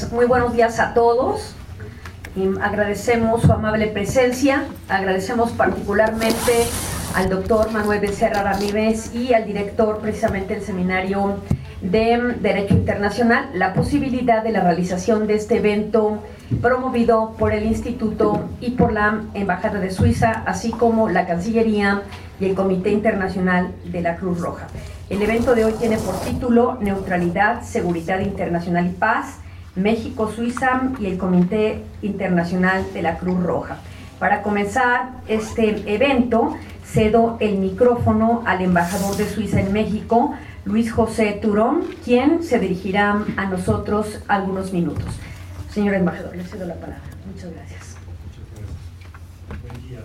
Muy buenos días a todos. Agradecemos su amable presencia, agradecemos particularmente al doctor Manuel Becerra Ramírez y al director precisamente del Seminario de Derecho Internacional la posibilidad de la realización de este evento promovido por el Instituto y por la Embajada de Suiza, así como la Cancillería y el Comité Internacional de la Cruz Roja. El evento de hoy tiene por título Neutralidad, Seguridad Internacional y Paz, México, Suiza y el Comité Internacional de la Cruz Roja. Para comenzar este evento, cedo el micrófono al embajador de Suiza en México, Luis José Turón, quien se dirigirá a nosotros algunos minutos. Señor embajador, le cedo la palabra. Muchas gracias. Buen día.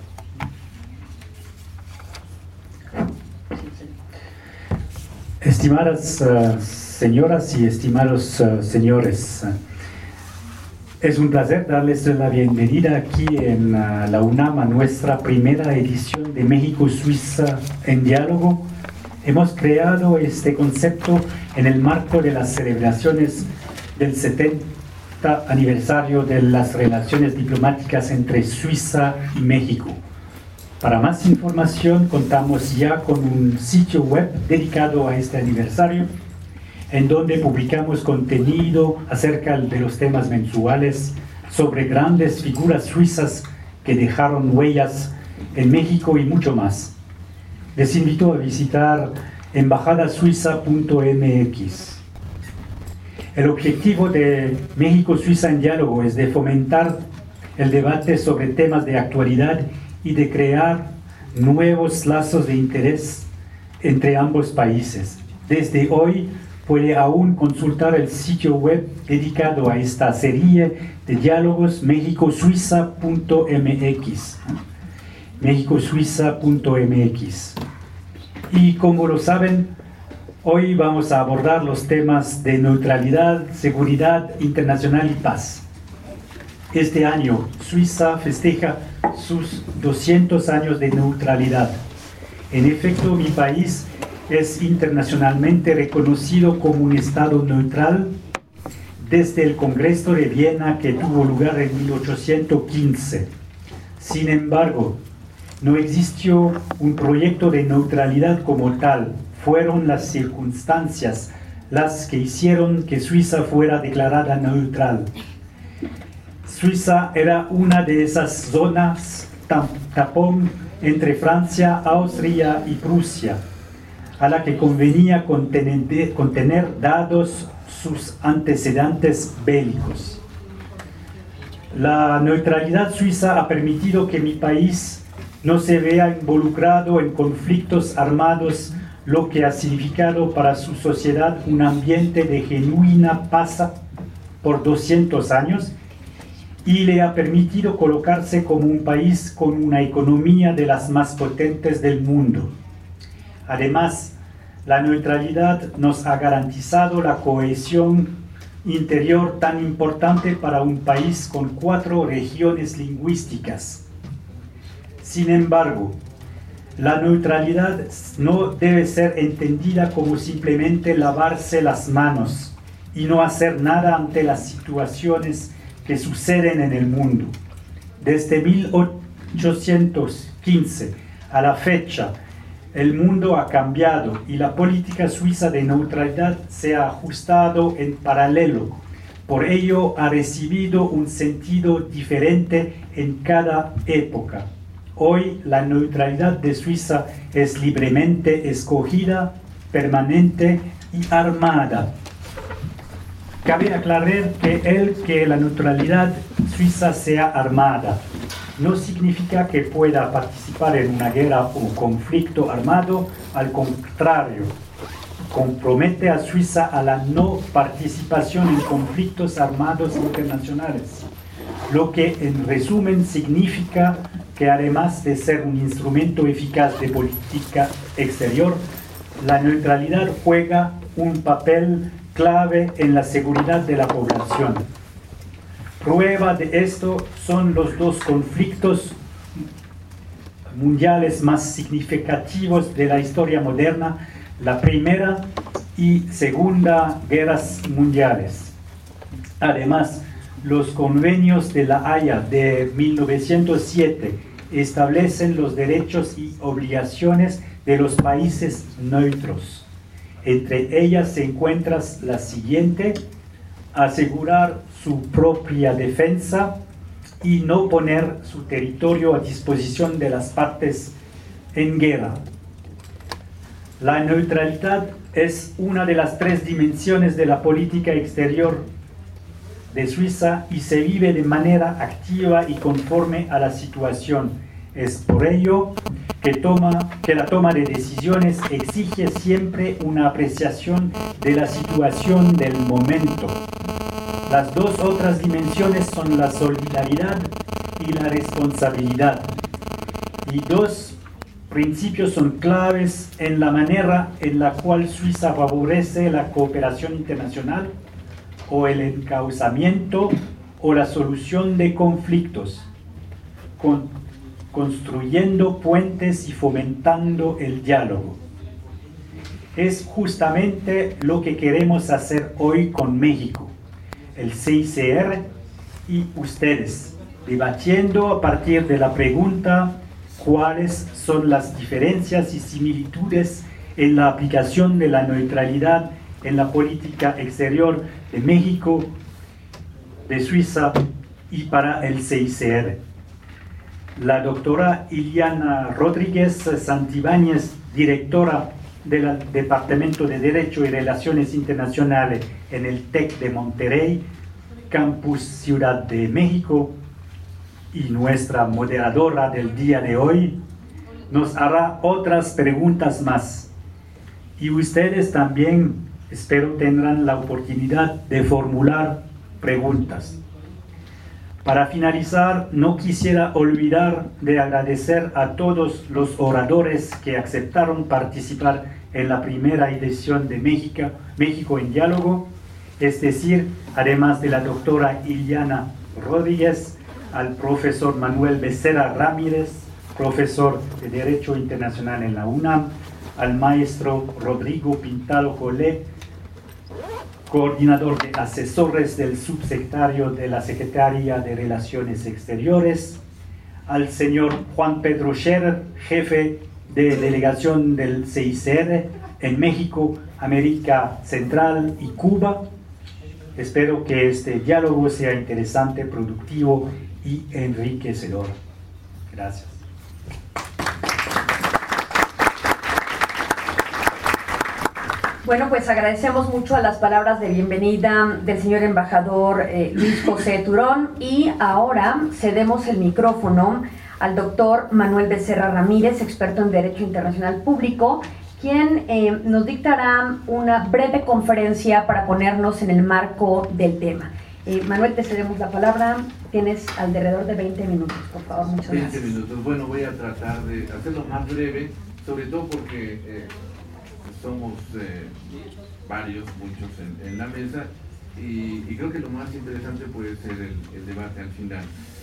Estimadas señoras y estimados señores, es un placer darles la bienvenida aquí en la UNAM a nuestra primera edición de México-Suiza en Diálogo. Hemos creado este concepto en el marco de las celebraciones del 70 aniversario de las relaciones diplomáticas entre Suiza y México. Para más información, contamos ya con un sitio web dedicado a este aniversario, en donde publicamos contenido acerca de los temas mensuales sobre grandes figuras suizas que dejaron huellas en México y mucho más. Les invito a visitar embajadasuiza.mx. El objetivo de México-Suiza en Diálogo es de fomentar el debate sobre temas de actualidad y de crear nuevos lazos de interés entre ambos países. Desde hoy puede aún consultar el sitio web dedicado a esta serie de diálogos mexicosuiza.mx. mexicosuiza.mx. Y como lo saben, hoy vamos a abordar los temas de neutralidad, seguridad internacional y paz. Este año, Suiza festeja sus 200 años de neutralidad. En efecto, mi país es internacionalmente reconocido como un Estado neutral desde el Congreso de Viena que tuvo lugar en 1815. Sin embargo, no existió un proyecto de neutralidad como tal. Fueron las circunstancias las que hicieron que Suiza fuera declarada neutral. Suiza era una de esas zonas tapón entre Francia, Austria y Prusia, a la que convenía contener dados sus antecedentes bélicos. La neutralidad suiza ha permitido que mi país no se vea involucrado en conflictos armados, lo que ha significado para su sociedad un ambiente de genuina paz por 200 años y le ha permitido colocarse como un país con una economía de las más potentes del mundo. Además, la neutralidad nos ha garantizado la cohesión interior tan importante para un país con 4 regiones lingüísticas. Sin embargo, la neutralidad no debe ser entendida como simplemente lavarse las manos y no hacer nada ante las situaciones que suceden en el mundo. Desde 1815 a la fecha, el mundo ha cambiado y la política suiza de neutralidad se ha ajustado en paralelo. Por ello, ha recibido un sentido diferente en cada época. Hoy, la neutralidad de Suiza es libremente escogida, permanente y armada. Cabe aclarar que la neutralidad suiza sea armada no significa que pueda participar en una guerra o conflicto armado. Al contrario, compromete a Suiza a la no participación en conflictos armados internacionales, lo que en resumen significa que además de ser un instrumento eficaz de política exterior, la neutralidad juega un papel clave en la seguridad de la población. Prueba de esto son los 2 conflictos mundiales más significativos de la historia moderna, la Primera y Segunda Guerras Mundiales. Además, los convenios de La Haya de 1907 establecen los derechos y obligaciones de los países neutros. Entre ellas se encuentra la siguiente: asegurar su propia defensa y no poner su territorio a disposición de las partes en guerra. La neutralidad es una de las tres dimensiones de la política exterior de Suiza y se vive de manera activa y conforme a la situación. Es por ello que la toma de decisiones exige siempre una apreciación de la situación del momento. Las dos otras dimensiones son la solidaridad y la responsabilidad. Y dos principios son claves en la manera en la cual Suiza favorece la cooperación internacional o el encauzamiento o la solución de conflictos, construyendo puentes y fomentando el diálogo. Es justamente lo que queremos hacer hoy con México, el CICR y ustedes, debatiendo a partir de la pregunta: ¿cuáles son las diferencias y similitudes en la aplicación de la neutralidad en la política exterior de México, de Suiza y para el CICR? La doctora Iliana Rodríguez Santibáñez, directora del Departamento de Derecho y Relaciones Internacionales en el TEC de Monterrey, Campus Ciudad de México, y nuestra moderadora del día de hoy, nos hará otras preguntas más. Y ustedes también, espero, tendrán la oportunidad de formular preguntas. Para finalizar, no quisiera olvidar de agradecer a todos los oradores que aceptaron participar en la primera edición de México en Diálogo, es decir, además de la doctora Iliana Rodríguez, al profesor Manuel Becerra Ramírez, profesor de Derecho Internacional en la UNAM, al maestro Rodrigo Pintado Collet, coordinador de asesores del subsecretario de la Secretaría de Relaciones Exteriores, al señor Juan Pedro Scherer, jefe de delegación del CICR en México, América Central y Cuba. Espero que este diálogo sea interesante, productivo y enriquecedor. Gracias. Bueno, pues agradecemos mucho a las palabras de bienvenida del señor embajador Luis José Turón, y ahora cedemos el micrófono al doctor Manuel Becerra Ramírez, experto en Derecho Internacional Público, quien nos dictará una breve conferencia para ponernos en el marco del tema. Manuel, te cedemos la palabra, tienes alrededor de 20 minutos, por favor, muchas gracias. 20 minutos, bueno, voy a tratar de hacerlo más breve, sobre todo porque somos varios, muchos en la mesa, y creo que lo más interesante puede ser el debate al final.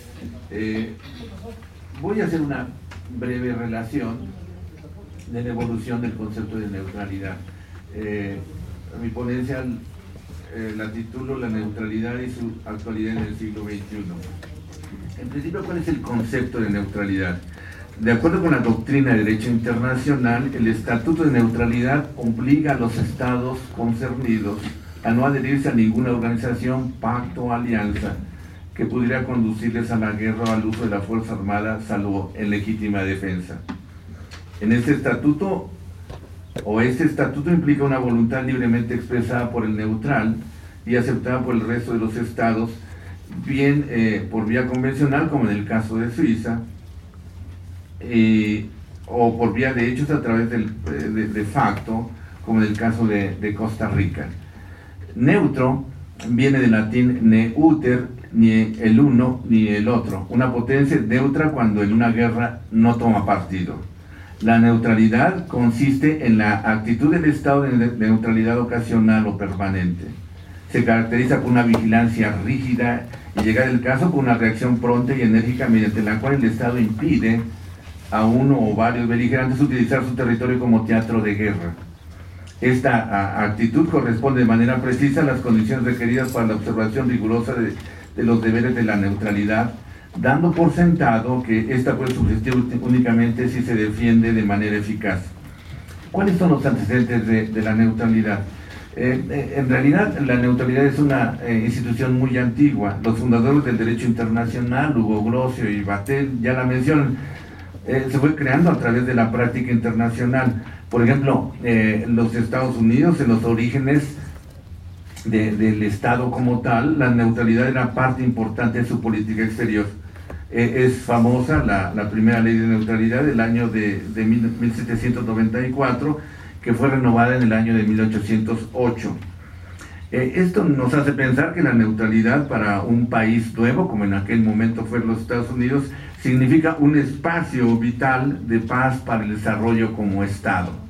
Voy a hacer una breve relación de la evolución del concepto de neutralidad. Mi ponencia la titulo La neutralidad y su actualidad en el siglo XXI. En principio, ¿cuál es el concepto de neutralidad? De acuerdo con la doctrina de derecho internacional, el Estatuto de Neutralidad obliga a los estados concernidos a no adherirse a ninguna organización, pacto o alianza que pudiera conducirles a la guerra o al uso de la fuerza armada, salvo en legítima defensa. Este estatuto implica una voluntad libremente expresada por el neutral y aceptada por el resto de los estados, bien por vía convencional, como en el caso de Suiza, o por vía de hechos a través de facto, como en el caso de Costa Rica. Neutro viene del latín neuter, ni el uno ni el otro, una potencia neutra cuando en una guerra no toma partido. La neutralidad consiste en la actitud del estado de neutralidad ocasional o permanente. Se caracteriza por una vigilancia rígida y, llegado el caso, por una reacción pronta y enérgica mediante la cual el estado impide a uno o varios beligerantes utilizar su territorio como teatro de guerra. Esta actitud corresponde de manera precisa a las condiciones requeridas para la observación rigurosa de los deberes de la neutralidad, dando por sentado que esta puede subsistir únicamente si se defiende de manera eficaz. ¿Cuáles son los antecedentes de la neutralidad? En realidad, la neutralidad es una institución muy antigua. Los fundadores del derecho internacional, Hugo Grocio y Vatel, ya la mencionan, se fue creando a través de la práctica internacional. Por ejemplo, los Estados Unidos, en los orígenes del Estado como tal, la neutralidad era parte importante de su política exterior. Es famosa la primera ley de neutralidad del año de 1794, que fue renovada en el año de 1808. Esto nos hace pensar que la neutralidad para un país nuevo, como en aquel momento fueron los Estados Unidos, significa un espacio vital de paz para el desarrollo como Estado.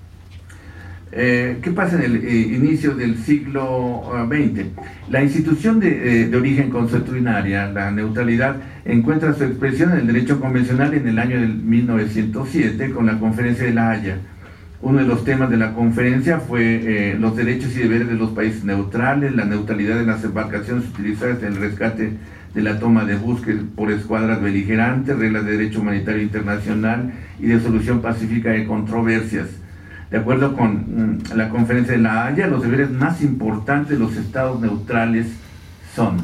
¿Qué pasa en el inicio del siglo XX? La institución de origen consuetudinaria, la neutralidad, encuentra su expresión en el derecho convencional en el año de 1907 con la Conferencia de La Haya. Uno de los temas de la conferencia fue los derechos y deberes de los países neutrales, la neutralidad de las embarcaciones utilizadas en el rescate de la toma de buques por escuadras beligerantes, reglas de derecho humanitario internacional y de solución pacífica de controversias. De acuerdo con la Conferencia de La Haya, los deberes más importantes de los estados neutrales son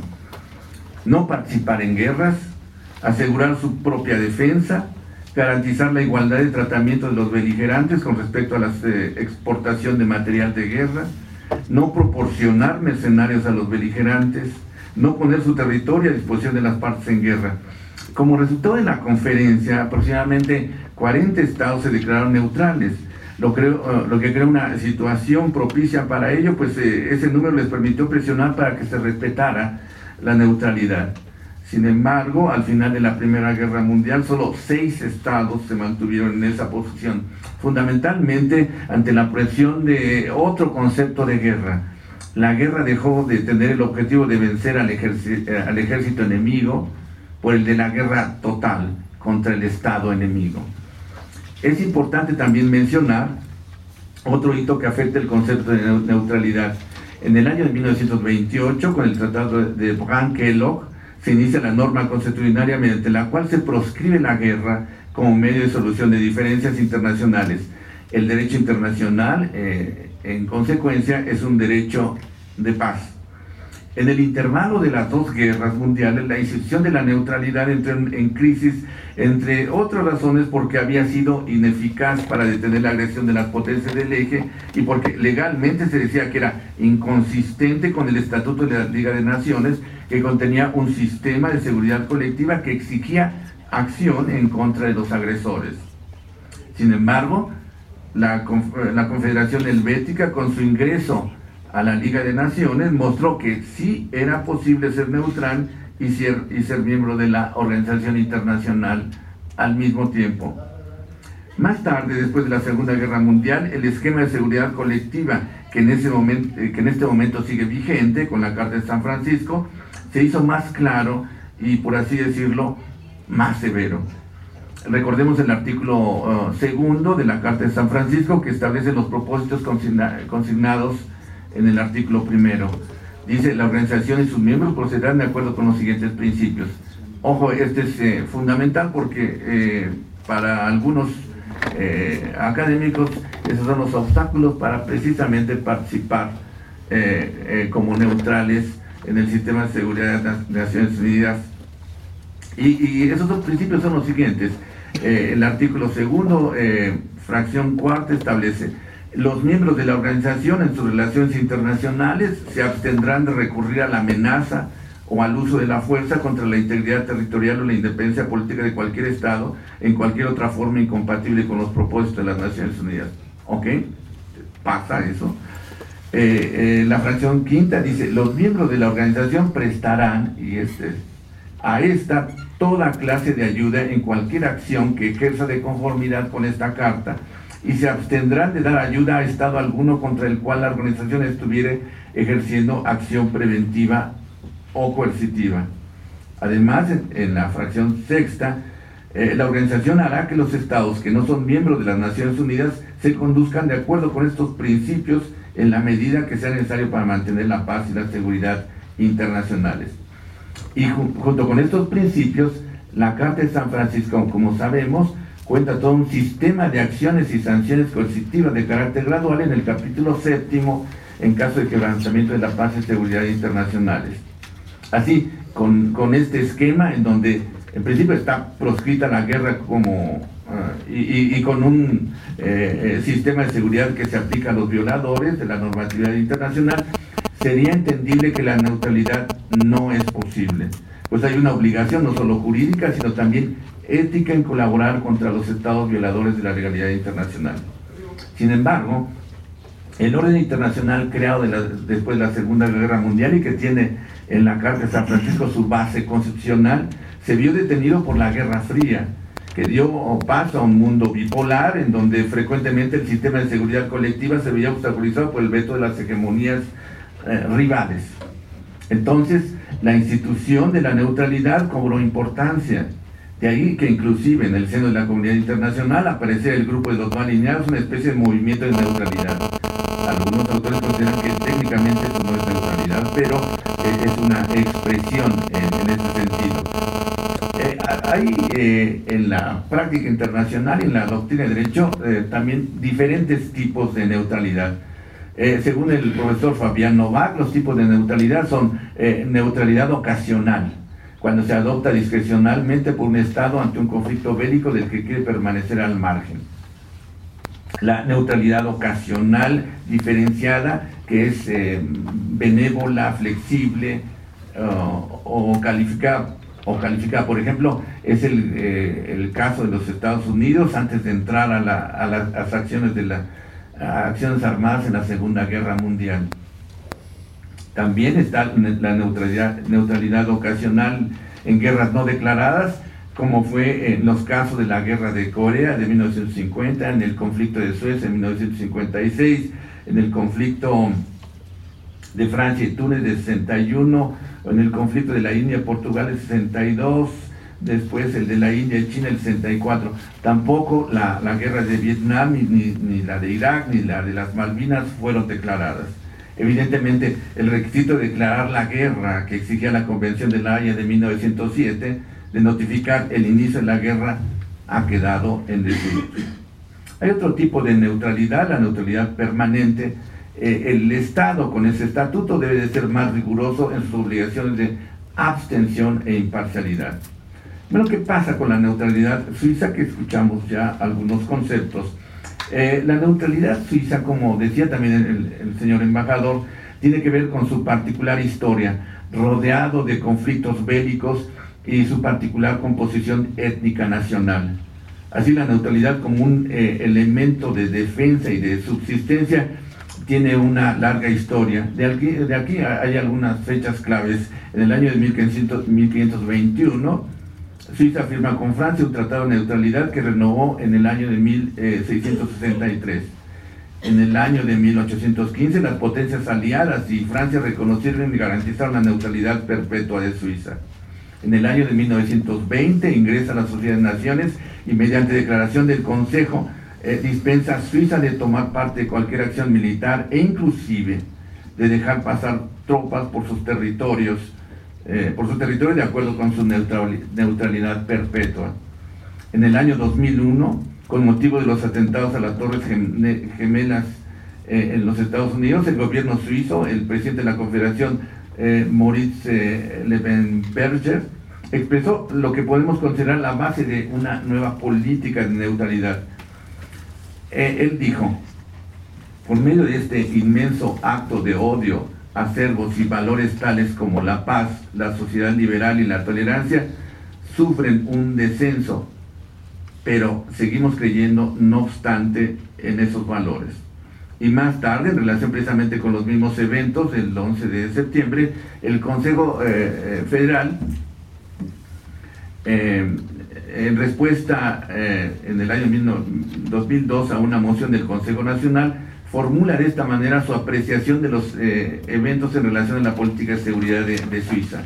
no participar en guerras, asegurar su propia defensa, garantizar la igualdad de tratamiento de los beligerantes con respecto a la exportación de material de guerra, no proporcionar mercenarios a los beligerantes, no poner su territorio a disposición de las partes en guerra. Como resultado de la conferencia, aproximadamente 40 estados se declararon neutrales, lo que crea una situación propicia para ello, pues ese número les permitió presionar para que se respetara la neutralidad. Sin embargo, al final de la Primera Guerra Mundial, solo 6 estados se mantuvieron en esa posición, fundamentalmente ante la presión de otro concepto de guerra. La guerra dejó de tener el objetivo de vencer al ejército enemigo por el de la guerra total contra el Estado enemigo. Es importante también mencionar otro hito que afecta el concepto de neutralidad. En el año de 1928, con el Tratado de Brand-Kellogg, se inicia la norma consuetudinaria mediante la cual se proscribe la guerra como medio de solución de diferencias internacionales. El derecho internacional, en consecuencia, es un derecho de paz. En el intervalo de las 2 guerras mundiales, la institución de la neutralidad entró en crisis, entre otras razones porque había sido ineficaz para detener la agresión de las potencias del eje y porque legalmente se decía que era inconsistente con el Estatuto de la Liga de Naciones, que contenía un sistema de seguridad colectiva que exigía acción en contra de los agresores. Sin embargo, la Confederación Helvética, con su ingreso a la Liga de Naciones, mostró que sí era posible ser neutral y ser miembro de la organización internacional al mismo tiempo. Más tarde, después de la Segunda Guerra Mundial, el esquema de seguridad colectiva que en este momento sigue vigente con la Carta de San Francisco, se hizo más claro y, por así decirlo, más severo. Recordemos el artículo 2 de la Carta de San Francisco, que establece los propósitos consignados en el artículo 1. Dice: la organización y sus miembros procederán de acuerdo con los siguientes principios. Ojo, este es fundamental porque para algunos académicos esos son los obstáculos para precisamente participar como neutrales en el sistema de seguridad de Naciones Unidas. Y esos 2 principios son los siguientes. El artículo 2, fracción 4, establece: los miembros de la organización en sus relaciones internacionales se abstendrán de recurrir a la amenaza o al uso de la fuerza contra la integridad territorial o la independencia política de cualquier Estado en cualquier otra forma incompatible con los propósitos de las Naciones Unidas. ¿Ok? Pasa eso. La fracción 5 dice: los miembros de la organización prestarán a esta toda clase de ayuda en cualquier acción que ejerza de conformidad con esta carta, y se abstendrán de dar ayuda a Estado alguno contra el cual la organización estuviere ejerciendo acción preventiva o coercitiva. Además, en la fracción 6, la organización hará que los Estados que no son miembros de las Naciones Unidas se conduzcan de acuerdo con estos principios en la medida que sea necesario para mantener la paz y la seguridad internacionales. Y junto con estos principios, la Carta de San Francisco, como sabemos, cuenta todo un sistema de acciones y sanciones coercitivas de carácter gradual en el capítulo 7, en caso de quebrantamiento de la paz y seguridad internacionales. Así, con este esquema en donde en principio está proscrita la guerra como y con un sistema de seguridad que se aplica a los violadores de la normatividad internacional, sería entendible que la neutralidad no es posible, pues hay una obligación no solo jurídica, sino también ética en colaborar contra los estados violadores de la legalidad internacional. Sin embargo, el orden internacional creado después de la Segunda Guerra Mundial y que tiene en la Carta de San Francisco su base constitucional, se vio detenido por la Guerra Fría, que dio paso a un mundo bipolar en donde frecuentemente el sistema de seguridad colectiva se veía obstaculizado por el veto de las hegemonías rivales. Entonces, la institución de la neutralidad cobró importancia. De ahí que inclusive en el seno de la comunidad internacional aparece el grupo de los no alineados, una especie de movimiento de neutralidad. Algunos autores consideran que técnicamente eso no es neutralidad, pero es una expresión en este sentido. Hay en la práctica internacional y en la doctrina de derecho también diferentes tipos de neutralidad. Según el profesor Fabián Novak, los tipos de neutralidad son neutralidad ocasional, cuando se adopta discrecionalmente por un Estado ante un conflicto bélico del que quiere permanecer al margen. La neutralidad ocasional diferenciada, que es benévola, flexible o calificada, por ejemplo, es el caso de los Estados Unidos antes de entrar a las acciones acciones armadas en la Segunda Guerra Mundial. También está la neutralidad ocasional en guerras no declaradas, como fue en los casos de la Guerra de Corea de 1950, en el conflicto de Suez en 1956, en el conflicto de Francia y Túnez de 61, en el conflicto de la India y Portugal de 62, después el de la India y China el 64. Tampoco la guerra de Vietnam, ni la de Irak, ni la de las Malvinas fueron declaradas. Evidentemente, el requisito de declarar la guerra que exigía la Convención de La Haya de 1907, de notificar el inicio de la guerra, ha quedado en desuso. Hay otro tipo de neutralidad, la neutralidad permanente. El Estado con ese estatuto debe de ser más riguroso en sus obligaciones de abstención e imparcialidad. Bueno, ¿qué pasa con la neutralidad suiza? Que escuchamos ya algunos conceptos. La neutralidad suiza, como decía también el señor embajador, tiene que ver con su particular historia, rodeado de conflictos bélicos y su particular composición étnica nacional. Así, la neutralidad como un elemento de defensa y de subsistencia tiene una larga historia. De aquí hay algunas fechas claves. En el año de 1521, Suiza firma con Francia un tratado de neutralidad que renovó en el año de 1663. En el año de 1815, las potencias aliadas y Francia reconocieron y garantizaron la neutralidad perpetua de Suiza. En el año de 1920 ingresa a la Sociedad de Naciones y mediante declaración del Consejo dispensa a Suiza de tomar parte de cualquier acción militar e inclusive de dejar pasar tropas por sus territorios de acuerdo con su neutralidad perpetua. En el año 2001, con motivo de los atentados a las Torres Gemelas en los Estados Unidos, el gobierno suizo, el presidente de la Confederación, Moritz Leuenberger, expresó lo que podemos considerar la base de una nueva política de neutralidad. Él dijo: por medio de este inmenso acto de odio, acervos y valores tales como la paz, la sociedad liberal y la tolerancia sufren un descenso, pero seguimos creyendo, no obstante, en esos valores. Y más tarde, en relación precisamente con los mismos eventos, el 11 de septiembre, el Consejo Federal, en respuesta en el año 2002 a una moción del Consejo Nacional, formula de esta manera su apreciación de los eventos en relación a la política de seguridad de Suiza.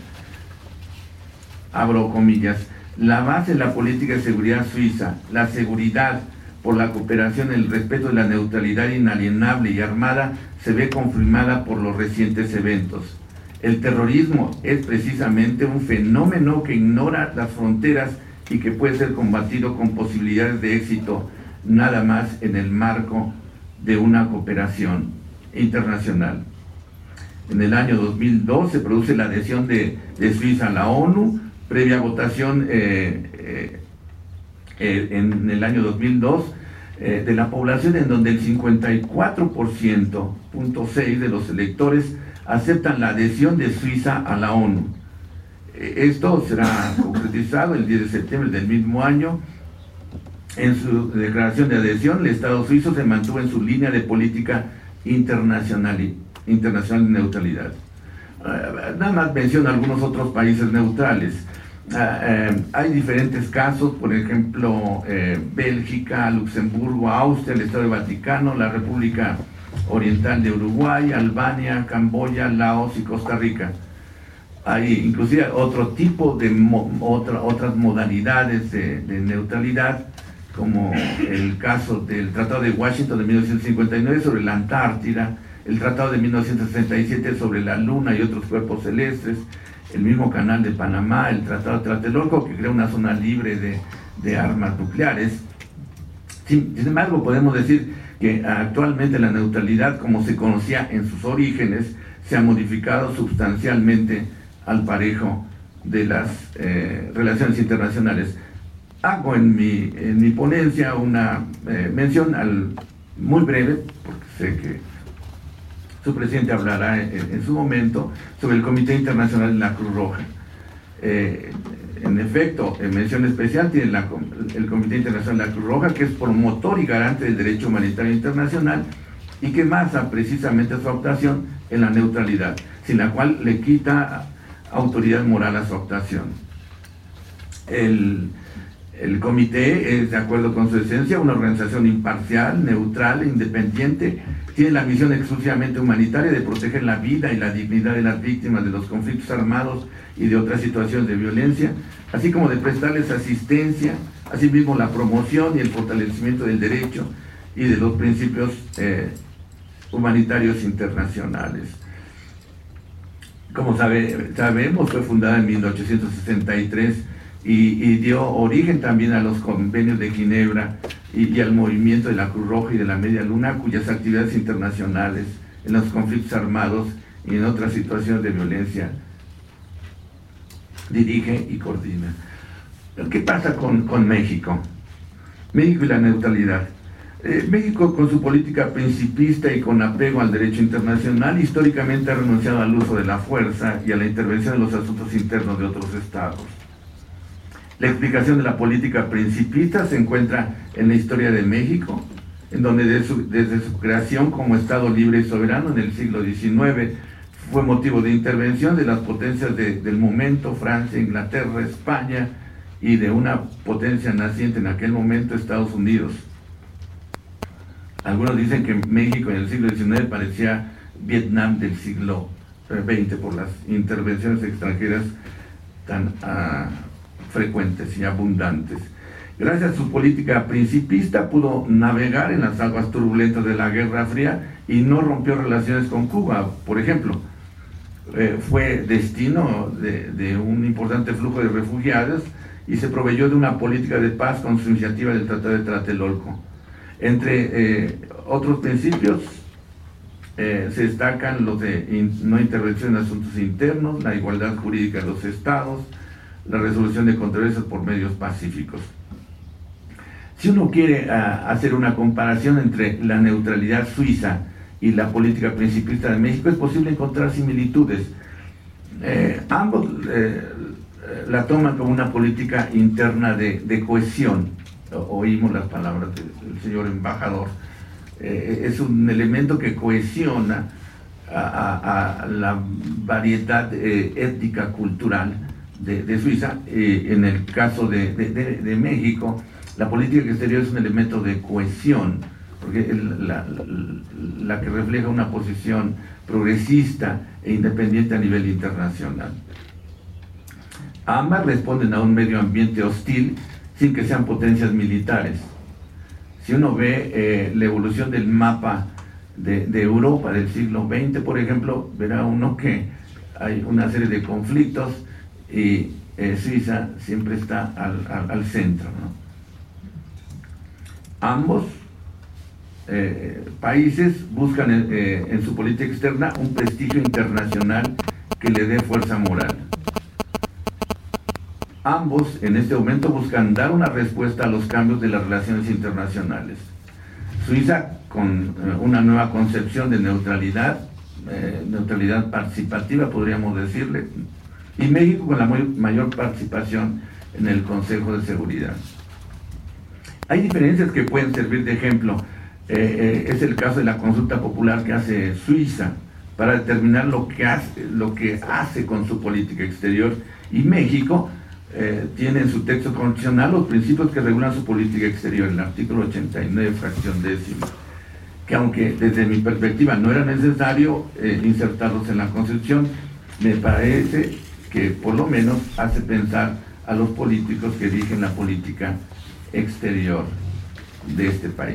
Abro comillas: la base de la política de seguridad suiza, la seguridad, por la cooperación en el respeto de la neutralidad inalienable y armada se ve confirmada por los recientes eventos. El terrorismo es precisamente un fenómeno que ignora las fronteras y que puede ser combatido con posibilidades de éxito nada más en el marco de una cooperación internacional. En el año 2002 se produce la adhesión de Suiza a la ONU, previa votación en el año 2002 de la población, en donde el 54.6% de los electores aceptan la adhesión de Suiza a la ONU. Esto será concretizado el 10 de septiembre del mismo año. En su declaración de adhesión, el Estado suizo se mantuvo en su línea de política internacional de neutralidad. Nada más menciono algunos otros países neutrales. Hay diferentes casos, por ejemplo, Bélgica, Luxemburgo, Austria, el Estado de Vaticano, la República Oriental de Uruguay, Albania, Camboya, Laos y Costa Rica. Hay inclusive otro tipo de otras modalidades de neutralidad, como el caso del Tratado de Washington de 1959 sobre la Antártida, el Tratado de 1967 sobre la Luna y otros cuerpos celestes, el mismo Canal de Panamá, el Tratado de Tlatelolco, que crea una zona libre de armas nucleares. Sin embargo, podemos decir que actualmente la neutralidad, como se conocía en sus orígenes, se ha modificado sustancialmente al parejo de las relaciones internacionales. Hago en mi ponencia una mención muy breve, porque sé que su presidente hablará en su momento, sobre el Comité Internacional de la Cruz Roja. En efecto, en mención especial tiene el Comité Internacional de la Cruz Roja, que es promotor y garante del derecho humanitario internacional y que basa precisamente su actuación en la neutralidad, sin la cual le quita autoridad moral a su actuación. El comité es, de acuerdo con su esencia, una organización imparcial, neutral, independiente. Tiene la misión exclusivamente humanitaria de proteger la vida y la dignidad de las víctimas de los conflictos armados y de otras situaciones de violencia, así como de prestarles asistencia, asimismo la promoción y el fortalecimiento del derecho y de los principios humanitarios internacionales. Como sabemos, fue fundada en 1863 y dio origen también a los convenios de Ginebra y al movimiento de la Cruz Roja y de la Media Luna, cuyas actividades internacionales en los conflictos armados y en otras situaciones de violencia dirige y coordina. ¿Qué pasa con México? México y la neutralidad. México, con su política principista y con apego al derecho internacional, históricamente ha renunciado al uso de la fuerza y a la intervención en los asuntos internos de otros estados. La explicación de la política principista se encuentra en la historia de México, en donde desde su creación como Estado libre y soberano en el siglo XIX fue motivo de intervención de las potencias del momento, Francia, Inglaterra, España, y de una potencia naciente en aquel momento, Estados Unidos. Algunos dicen que México en el siglo XIX parecía Vietnam del siglo XX por las intervenciones extranjeras tan frecuentes y abundantes. Gracias a su política principista pudo navegar en las aguas turbulentas de la Guerra Fría y no rompió relaciones con Cuba, por ejemplo. Fue destino de un importante flujo de refugiados y se proveyó de una política de paz con su iniciativa del Tratado de Tlatelolco. Entre otros principios se destacan los de no intervención en asuntos internos, la igualdad jurídica de los estados, la resolución de controversias por medios pacíficos. Si uno quiere hacer una comparación entre la neutralidad suiza y la política principista de México, es posible encontrar similitudes. Ambos la toman como una política interna de cohesión. Oímos las palabras del señor embajador. Es un elemento que cohesiona a la variedad étnica, cultural de Suiza. En el caso de México, la política exterior es un elemento de cohesión, porque la que refleja una posición progresista e independiente a nivel internacional. Ambas responden a un medio ambiente hostil sin que sean potencias militares. Si uno ve la evolución del mapa de Europa del siglo XX, por ejemplo, verá uno que hay una serie de conflictos y Suiza siempre está al centro, ¿no? Ambos países buscan en su política externa un prestigio internacional que le dé fuerza moral. Ambos en este momento buscan dar una respuesta a los cambios de las relaciones internacionales. Suiza con una nueva concepción de neutralidad, neutralidad participativa podríamos decirle, y México con la mayor participación en el Consejo de Seguridad. Hay diferencias que pueden servir de ejemplo. Es el caso de la consulta popular que hace Suiza para determinar lo que hace con su política exterior, y México tiene en su texto constitucional los principios que regulan su política exterior, el artículo 89, fracción décima, que aunque desde mi perspectiva no era necesario insertarlos en la Constitución, me parece que por lo menos hace pensar a los políticos que dirigen la política exterior de este país.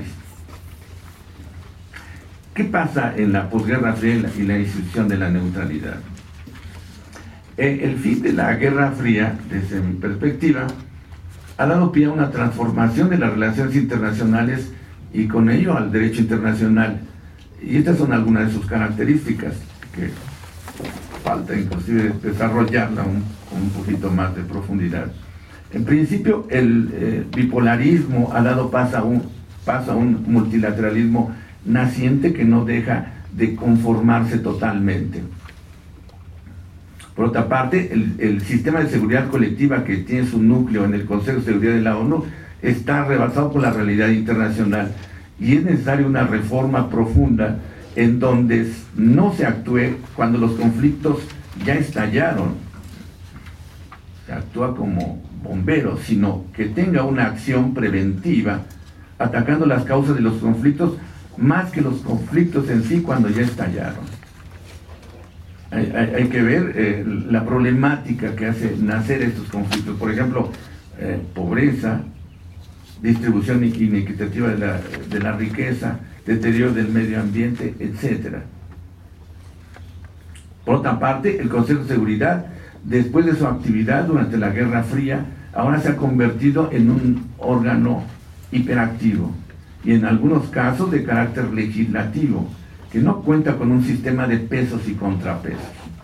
¿Qué pasa en la posguerra fría y la institución de la neutralidad? El fin de la Guerra Fría, desde mi perspectiva, ha dado pie a una transformación de las relaciones internacionales y con ello al derecho internacional. Y estas son algunas de sus características, que falta inclusive desarrollarla con un poquito más de profundidad. En principio, el bipolarismo ha dado paso a un multilateralismo naciente que no deja de conformarse totalmente. Por otra parte, el sistema de seguridad colectiva que tiene su núcleo en el Consejo de Seguridad de la ONU está rebasado por la realidad internacional y es necesaria una reforma profunda en donde no se actúe cuando los conflictos ya estallaron, se actúa como bomberos, sino que tenga una acción preventiva atacando las causas de los conflictos más que los conflictos en sí cuando ya estallaron. Hay que ver la problemática que hace nacer estos conflictos. Por ejemplo, pobreza, distribución inequitativa de la riqueza, deterioro del medio ambiente, etc. Por otra parte, el Consejo de Seguridad, después de su actividad durante la Guerra Fría, ahora se ha convertido en un órgano hiperactivo y en algunos casos de carácter legislativo, que no cuenta con un sistema de pesos y contrapesos.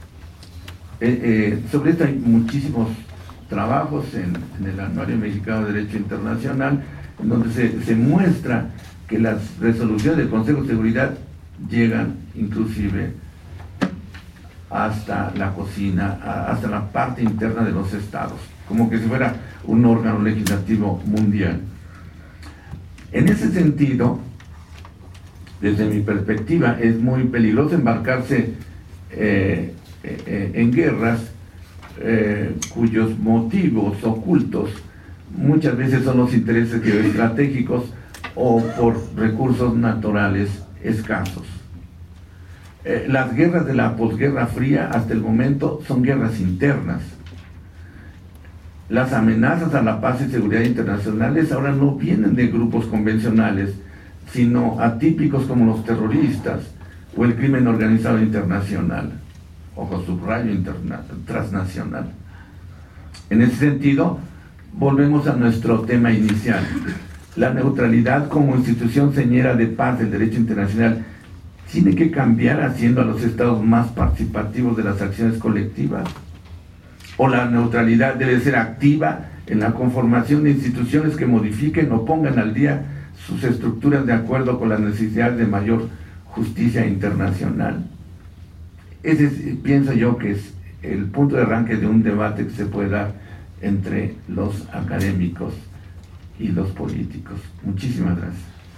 Sobre esto hay muchísimos trabajos en el Anuario Mexicano de Derecho Internacional, en donde se muestra que las resoluciones del Consejo de Seguridad llegan inclusive hasta la cocina, hasta la parte interna de los estados, como que si fuera un órgano legislativo mundial. En ese sentido, desde mi perspectiva, es muy peligroso embarcarse en guerras cuyos motivos ocultos muchas veces son los intereses geoestratégicos o por recursos naturales escasos. Las guerras de la posguerra fría hasta el momento son guerras internas. Las amenazas a la paz y seguridad internacionales ahora no vienen de grupos convencionales, sino atípicos como los terroristas o el crimen organizado internacional, ojo, subrayo, transnacional. En ese sentido, volvemos a nuestro tema inicial. La neutralidad como institución señera de paz del derecho internacional tiene que cambiar haciendo a los estados más participativos de las acciones colectivas, o la neutralidad debe ser activa en la conformación de instituciones que modifiquen o pongan al día sus estructuras de acuerdo con las necesidades de mayor justicia internacional. Ese pienso yo que es el punto de arranque de un debate que se puede dar entre los académicos y los políticos. Muchísimas gracias.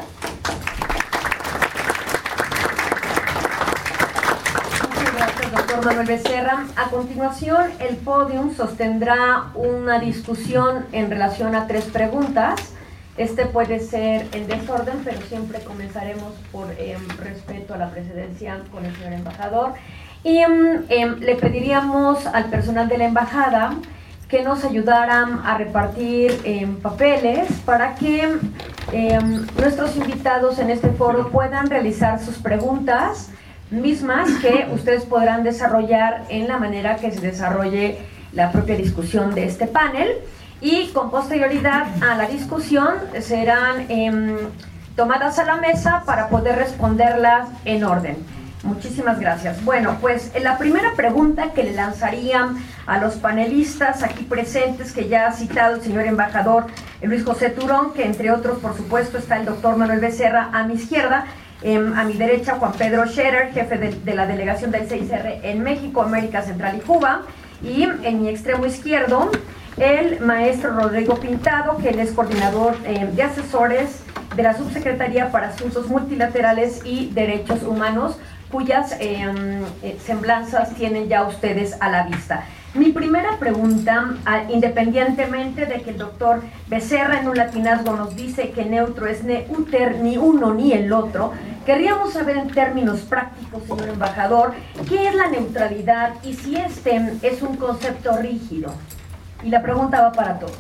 Doctor Manuel Becerra. A continuación, el pódium sostendrá una discusión en relación a 3 preguntas. Este puede ser en desorden, pero siempre comenzaremos por respeto a la presidencia con el señor embajador. Y le pediríamos al personal de la embajada que nos ayudaran a repartir papeles para que nuestros invitados en este foro puedan realizar sus preguntas, mismas que ustedes podrán desarrollar en la manera que se desarrolle la propia discusión de este panel, y con posterioridad a la discusión serán tomadas a la mesa para poder responderlas en orden. Muchísimas gracias. Bueno, pues la primera pregunta que le lanzarían a los panelistas aquí presentes, que ya ha citado el señor embajador Luis José Turón, que entre otros, por supuesto, está el doctor Manuel Becerra a mi izquierda, a mi derecha Juan Pedro Scherer, jefe de la delegación del CICR en México, América Central y Cuba, y en mi extremo izquierdo el maestro Rodrigo Pintado, que él es coordinador de asesores de la Subsecretaría para Asuntos Multilaterales y Derechos Humanos, cuyas semblanzas tienen ya ustedes a la vista. Mi primera pregunta, independientemente de que el doctor Becerra en un latinazgo nos dice que neutro es neuter, ni uno ni el otro, querríamos saber en términos prácticos, señor embajador, ¿qué es la neutralidad y si este es un concepto rígido? Y la pregunta va para todos.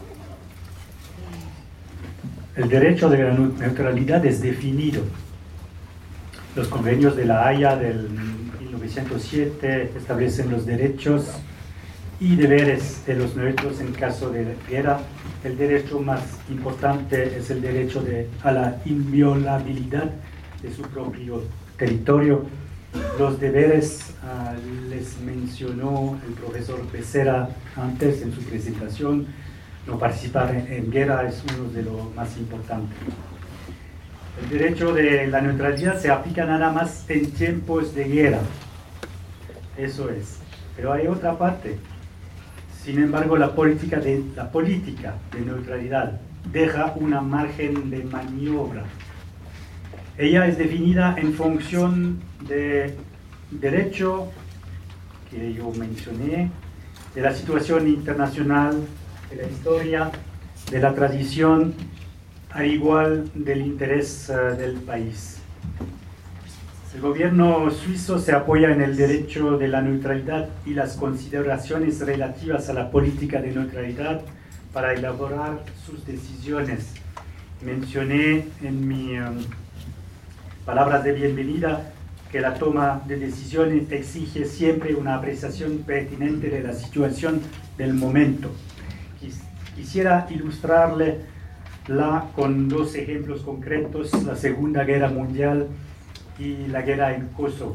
El derecho de la neutralidad es definido. Los convenios de la Haya del 1907 establecen los derechos y deberes de los neutros en caso de guerra. El derecho más importante es el derecho a la inviolabilidad de su propio territorio. Los deberes les mencionó el profesor Becerra antes en su presentación. No participar en guerra es uno de los más importantes. El derecho de la neutralidad se aplica nada más en tiempos de guerra. Eso es. Pero hay otra parte. Sin embargo, la política de neutralidad deja una margen de maniobra. Ella es definida en función de derecho que yo mencioné, de la situación internacional, de la historia, de la tradición, al igual del interés del país. El gobierno suizo se apoya en el derecho de la neutralidad y las consideraciones relativas a la política de neutralidad para elaborar sus decisiones. Mencioné en mi palabras de bienvenida que la toma de decisiones exige siempre una apreciación pertinente de la situación del momento. Quisiera ilustrarle con dos ejemplos concretos: la Segunda Guerra Mundial y la guerra en Kosovo.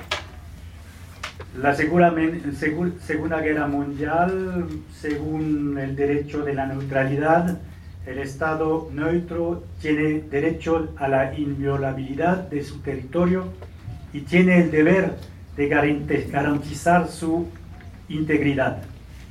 La Segunda Guerra Mundial, según el derecho de la neutralidad, el Estado neutro tiene derecho a la inviolabilidad de su territorio y tiene el deber de garantizar su integridad.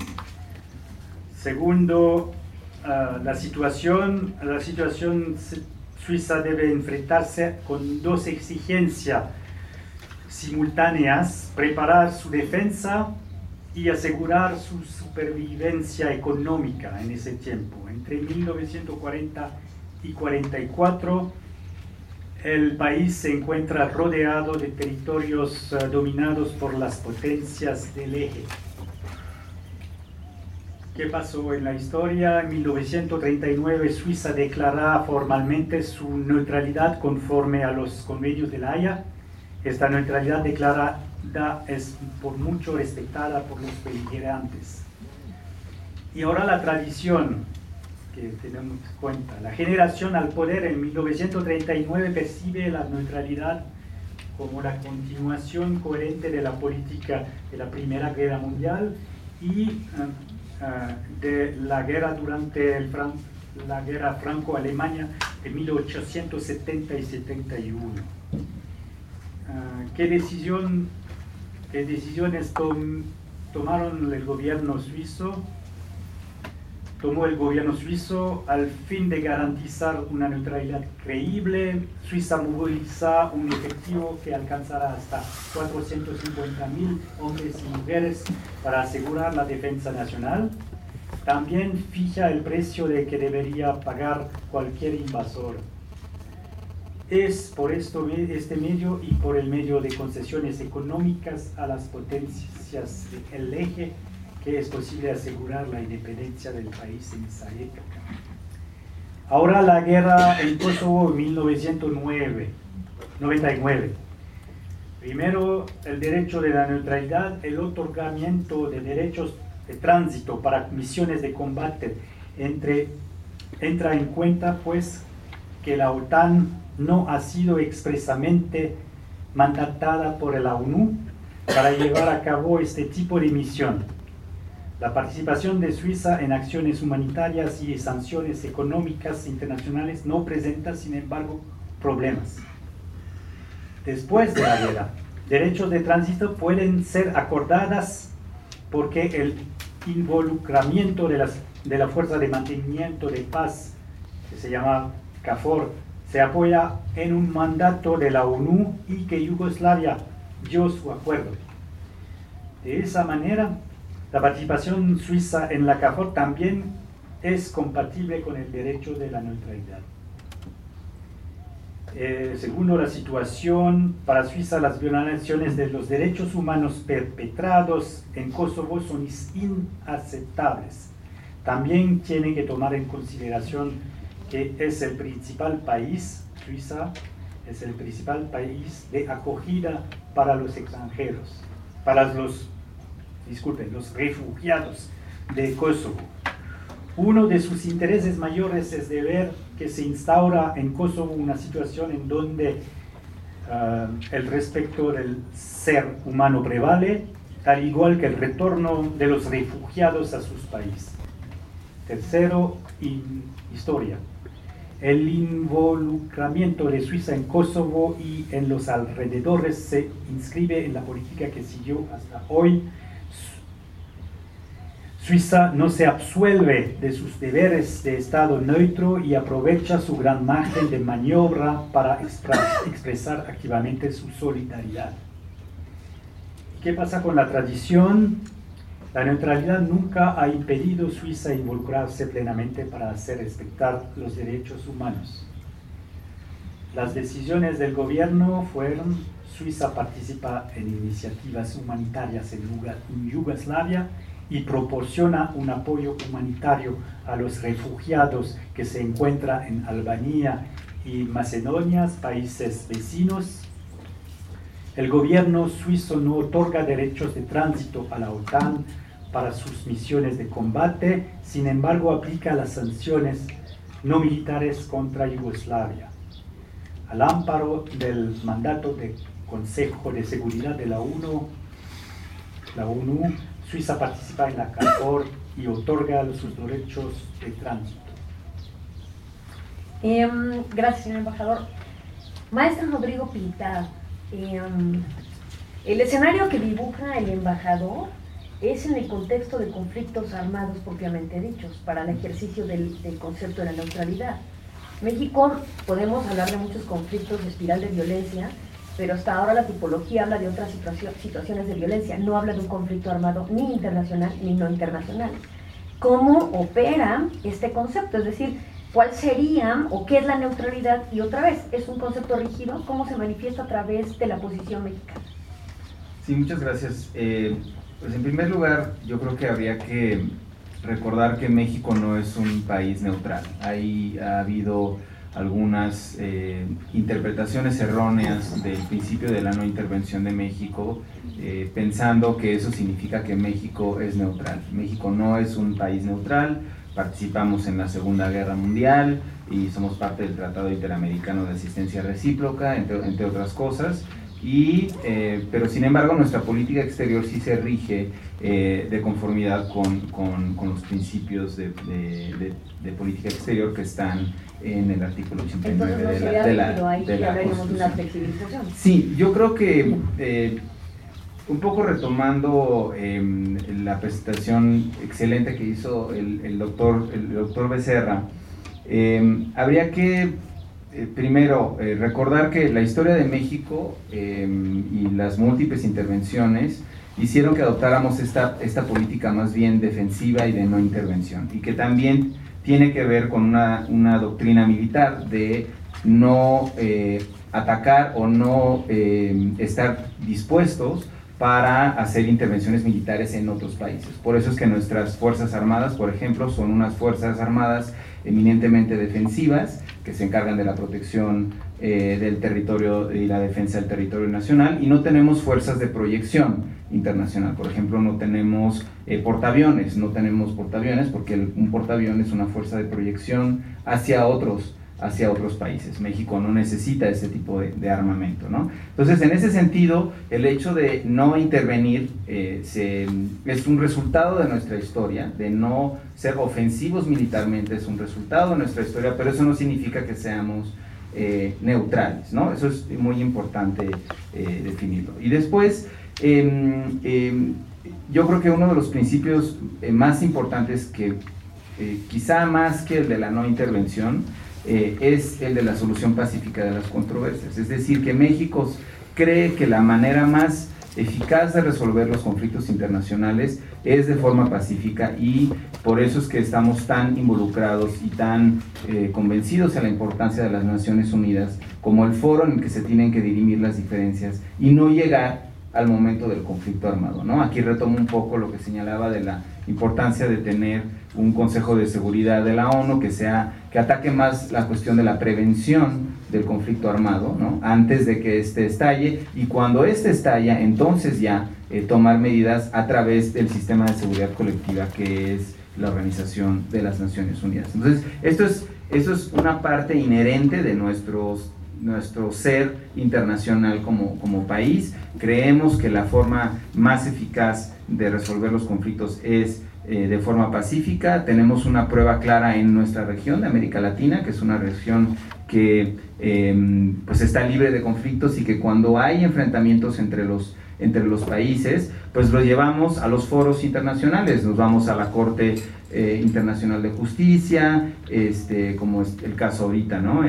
Segundo, la situación suiza debe enfrentarse con dos exigencias simultáneas: preparar su defensa y asegurar su supervivencia económica en ese tiempo. Entre 1940 y 1944, el país se encuentra rodeado de territorios dominados por las potencias del eje. ¿Qué pasó en la historia? En 1939 Suiza declara formalmente su neutralidad conforme a los convenios de la Haya. Esta neutralidad declarada es por mucho respetada por los beligerantes. Y ahora la tradición que tenemos en cuenta. La generación al poder en 1939 percibe la neutralidad como la continuación coherente de la política de la Primera Guerra Mundial y de la guerra durante la guerra franco-alemana de 1870 y 71. ¿Qué decisiones tomaron el gobierno suizo? Tomó el gobierno suizo al fin de garantizar una neutralidad creíble. Suiza moviliza un efectivo que alcanzará hasta 450.000 hombres y mujeres para asegurar la defensa nacional. También fija el precio de que debería pagar cualquier invasor. Es por este medio y por el medio de concesiones económicas a las potencias del eje que es posible asegurar la independencia del país en esa época. Ahora la guerra en Kosovo en 1999. Primero, el derecho de la neutralidad, el otorgamiento de derechos de tránsito para misiones de combate entra en cuenta pues que la OTAN no ha sido expresamente mandatada por la ONU para llevar a cabo este tipo de misión. La participación de Suiza en acciones humanitarias y sanciones económicas internacionales no presenta, sin embargo, problemas. Después de la guerra, derechos de tránsito pueden ser acordadas porque el involucramiento de la Fuerza de Mantenimiento de Paz, que se llama KFOR, se apoya en un mandato de la ONU y que Yugoslavia dio su acuerdo. De esa manera, la participación suiza en la KFOR también es compatible con el derecho de la neutralidad. Segundo la situación, para Suiza las violaciones de los derechos humanos perpetrados en Kosovo son inaceptables. También tiene que tomar en consideración que es el principal país, Suiza es el principal país de acogida para los extranjeros, para los refugiados de Kosovo. Uno de sus intereses mayores es de ver que se instaura en Kosovo una situación en donde el respeto del ser humano prevale, al igual que el retorno de los refugiados a sus países. Tercero, historia. El involucramiento de Suiza en Kosovo y en los alrededores se inscribe en la política que siguió hasta hoy. Suiza no se absuelve de sus deberes de Estado neutro y aprovecha su gran margen de maniobra para expresar activamente su solidaridad. ¿Qué pasa con la tradición? La neutralidad nunca ha impedido a Suiza involucrarse plenamente para hacer respetar los derechos humanos. Las decisiones del gobierno fueron: Suiza participa en iniciativas humanitarias en Yugoslavia y proporciona un apoyo humanitario a los refugiados que se encuentran en Albania y Macedonia, países vecinos. El gobierno suizo no otorga derechos de tránsito a la OTAN para sus misiones de combate, sin embargo aplica las sanciones no militares contra Yugoslavia. Al amparo del mandato del Consejo de Seguridad de la ONU, Suiza participa en la KFOR y otorga sus derechos de tránsito. Gracias, señor embajador. Maestro Rodrigo Pintado, el escenario que dibuja el embajador es en el contexto de conflictos armados propiamente dichos, para el ejercicio del concepto de la neutralidad. México, podemos hablar de muchos conflictos de espiral de violencia, pero hasta ahora la tipología habla de otras situaciones de violencia, no habla de un conflicto armado ni internacional ni no internacional. ¿Cómo opera este concepto? Es decir, ¿cuál sería o qué es la neutralidad? Y otra vez, ¿es un concepto rígido? ¿Cómo se manifiesta a través de la posición mexicana? Sí, muchas gracias. Pues en primer lugar, yo creo que habría que recordar que México no es un país neutral. Ahí ha habido algunas interpretaciones erróneas del principio de la no intervención de México, pensando que eso significa que México es neutral. México no es un país neutral, participamos en la Segunda Guerra Mundial y somos parte del Tratado Interamericano de Asistencia Recíproca, entre otras cosas. Pero sin embargo nuestra política exterior sí se rige de conformidad con los principios de política exterior que están en el artículo 89 de la Constitución. Sí, yo creo que un poco retomando la presentación excelente que hizo el doctor Becerra, habría que primero, recordar que la historia de México y las múltiples intervenciones hicieron que adoptáramos esta política más bien defensiva y de no intervención, y que también tiene que ver con una doctrina militar de no atacar o no estar dispuestos para hacer intervenciones militares en otros países. Por eso es que nuestras Fuerzas Armadas, por ejemplo, son unas Fuerzas Armadas eminentemente defensivas, que se encargan de la protección del territorio y la defensa del territorio nacional, y no tenemos fuerzas de proyección internacional. Por ejemplo, no tenemos portaaviones porque un portaaviones es una fuerza de proyección hacia otros países. México no necesita ese tipo de armamento, ¿no? Entonces, en ese sentido, el hecho de no intervenir es un resultado de nuestra historia, de no ser ofensivos militarmente es un resultado de nuestra historia, pero eso no significa que seamos neutrales, ¿no? Eso es muy importante definirlo. Y después, yo creo que uno de los principios más importantes que quizá más que el de la no intervención, es el de la solución pacífica de las controversias. Es decir, que México cree que la manera más eficaz de resolver los conflictos internacionales es de forma pacífica, y por eso es que estamos tan involucrados y tan convencidos de la importancia de las Naciones Unidas como el foro en el que se tienen que dirimir las diferencias y no llegar al momento del conflicto armado, ¿no? Aquí retomo un poco lo que señalaba de la importancia de tener un Consejo de Seguridad de la ONU que ataque más la cuestión de la prevención del conflicto armado, ¿no? Antes de que este estalle, y cuando este estalla, entonces ya tomar medidas a través del sistema de seguridad colectiva que es la Organización de las Naciones Unidas. Entonces, esto es una parte inherente de nuestro ser internacional como país. Creemos que la forma más eficaz de resolver los conflictos es de forma pacífica. Tenemos una prueba clara en nuestra región de América Latina, que es una región que pues está libre de conflictos, y que cuando hay enfrentamientos entre los países, pues los llevamos a los foros internacionales. Nos vamos a la Corte Internacional de Justicia, como es el caso ahorita, ¿no?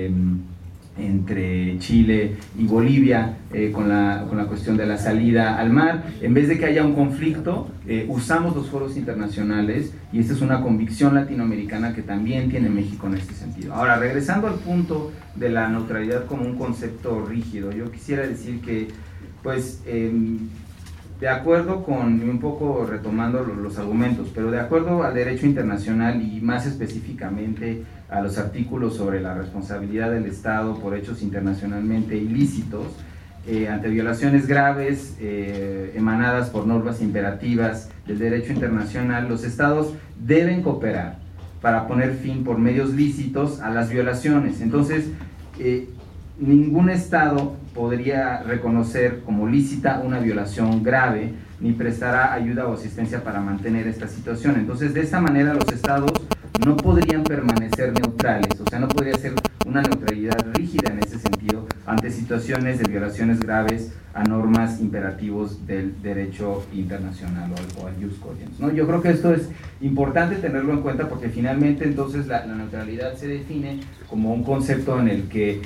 Entre Chile y Bolivia, con la cuestión de la salida al mar. En vez de que haya un conflicto, usamos los foros internacionales, y esta es una convicción latinoamericana que también tiene México en este sentido. Ahora, regresando al punto de la neutralidad como un concepto rígido, yo quisiera decir que, pues, de acuerdo con, un poco retomando los argumentos, pero de acuerdo al derecho internacional, y más específicamente a los artículos sobre la responsabilidad del Estado por hechos internacionalmente ilícitos, ante violaciones graves emanadas por normas imperativas del derecho internacional, los Estados deben cooperar para poner fin por medios lícitos a las violaciones. Entonces, ningún Estado podría reconocer como lícita una violación grave, ni prestará ayuda o asistencia para mantener esta situación. Entonces, de esta manera, los Estados no podrían permanecer neutrales, o sea, no podría ser una neutralidad rígida en ese sentido ante situaciones de violaciones graves a normas imperativos del derecho internacional o al jus cogens, ¿no? Yo creo que esto es importante tenerlo en cuenta, porque finalmente entonces la neutralidad se define como un concepto en el que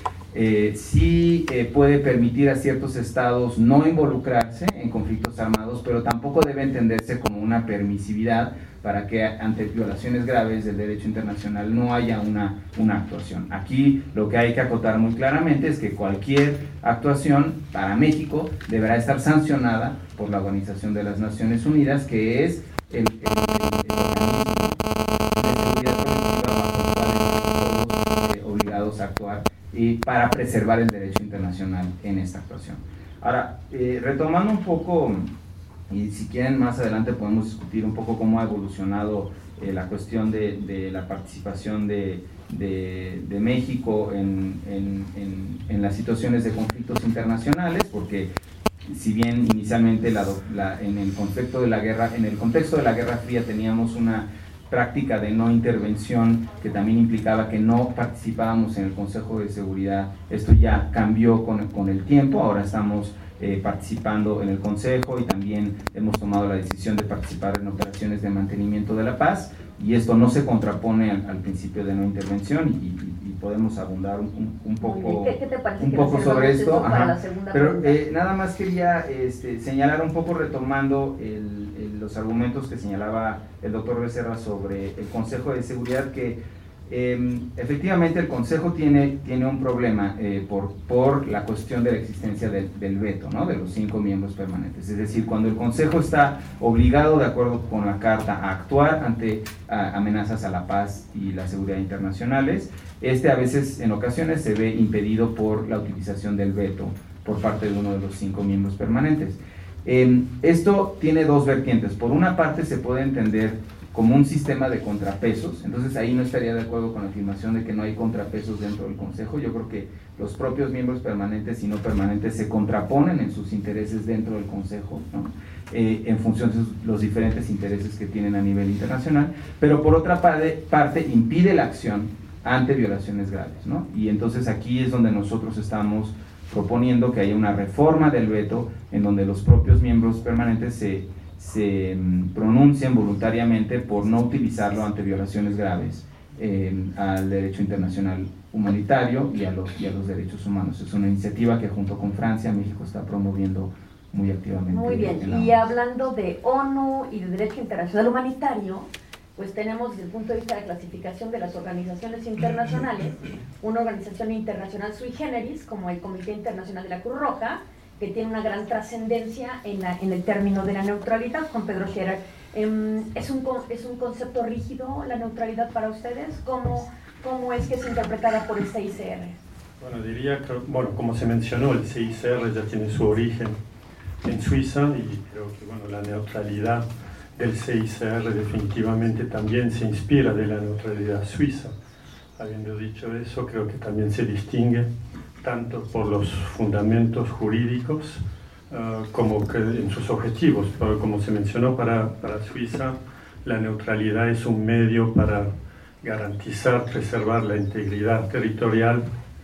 sí puede permitir a ciertos estados no involucrarse en conflictos armados, pero tampoco debe entenderse como una permisividad para que ante violaciones graves del derecho internacional no haya una actuación. Aquí lo que hay que acotar muy claramente es que cualquier actuación para México deberá estar sancionada por la Organización de las Naciones Unidas, que es el organismo de seguridad colectiva bajo el cual estamos todos obligados a actuar para preservar el derecho internacional en esta actuación. Ahora, retomando un poco, y si quieren más adelante podemos discutir un poco cómo ha evolucionado la cuestión de la participación de México en las situaciones de conflictos internacionales, porque si bien inicialmente en el contexto de la Guerra Fría teníamos una práctica de no intervención que también implicaba que no participábamos en el Consejo de Seguridad, esto ya cambió con el tiempo. Ahora estamos participando en el Consejo, y también hemos tomado la decisión de participar en operaciones de mantenimiento de la paz, y esto no se contrapone al principio de no intervención, y podemos abundar un poco, ¿Qué te parece un poco sobre esto. Para la segunda Pero pregunta? nada más quería señalar un poco, retomando los argumentos que señalaba el doctor Becerra sobre el Consejo de Seguridad, que Efectivamente, el Consejo tiene un problema por la cuestión de la existencia del veto, ¿no?, de los 5 miembros permanentes. Es decir, cuando el Consejo está obligado, de acuerdo con la Carta, a actuar ante amenazas a la paz y la seguridad internacionales, a veces, en ocasiones, se ve impedido por la utilización del veto por parte de uno de los 5 miembros permanentes. Esto tiene dos vertientes. Por una parte, se puede entender como un sistema de contrapesos. Entonces ahí no estaría de acuerdo con la afirmación de que no hay contrapesos dentro del Consejo. Yo creo que los propios miembros permanentes y no permanentes se contraponen en sus intereses dentro del Consejo, ¿no?, en función de los diferentes intereses que tienen a nivel internacional, pero por otra parte impide la acción ante violaciones graves, ¿no? Y entonces aquí es donde nosotros estamos proponiendo que haya una reforma del veto en donde los propios miembros permanentes se pronuncien voluntariamente por no utilizarlo ante violaciones graves al derecho internacional humanitario y a los derechos humanos. Es una iniciativa que junto con Francia, México está promoviendo muy activamente. Muy bien, y hablando de ONU y de derecho internacional humanitario, pues tenemos desde el punto de vista de clasificación de las organizaciones internacionales, una organización internacional sui generis, como el Comité Internacional de la Cruz Roja, que tiene una gran trascendencia en el término de la neutralidad. Juan Pedro Scherer, ¿es un concepto rígido la neutralidad para ustedes? ¿Cómo es que es interpretada por el CICR? Bueno, diría que, bueno, como se mencionó, el CICR ya tiene su origen en Suiza y creo que, bueno, la neutralidad del CICR definitivamente también se inspira de la neutralidad suiza. Habiendo dicho eso, creo que también se distingue tanto por los fundamentos jurídicos como que en sus objetivos. Pero como se mencionó, para Suiza la neutralidad es un medio para garantizar, preservar la integridad territorial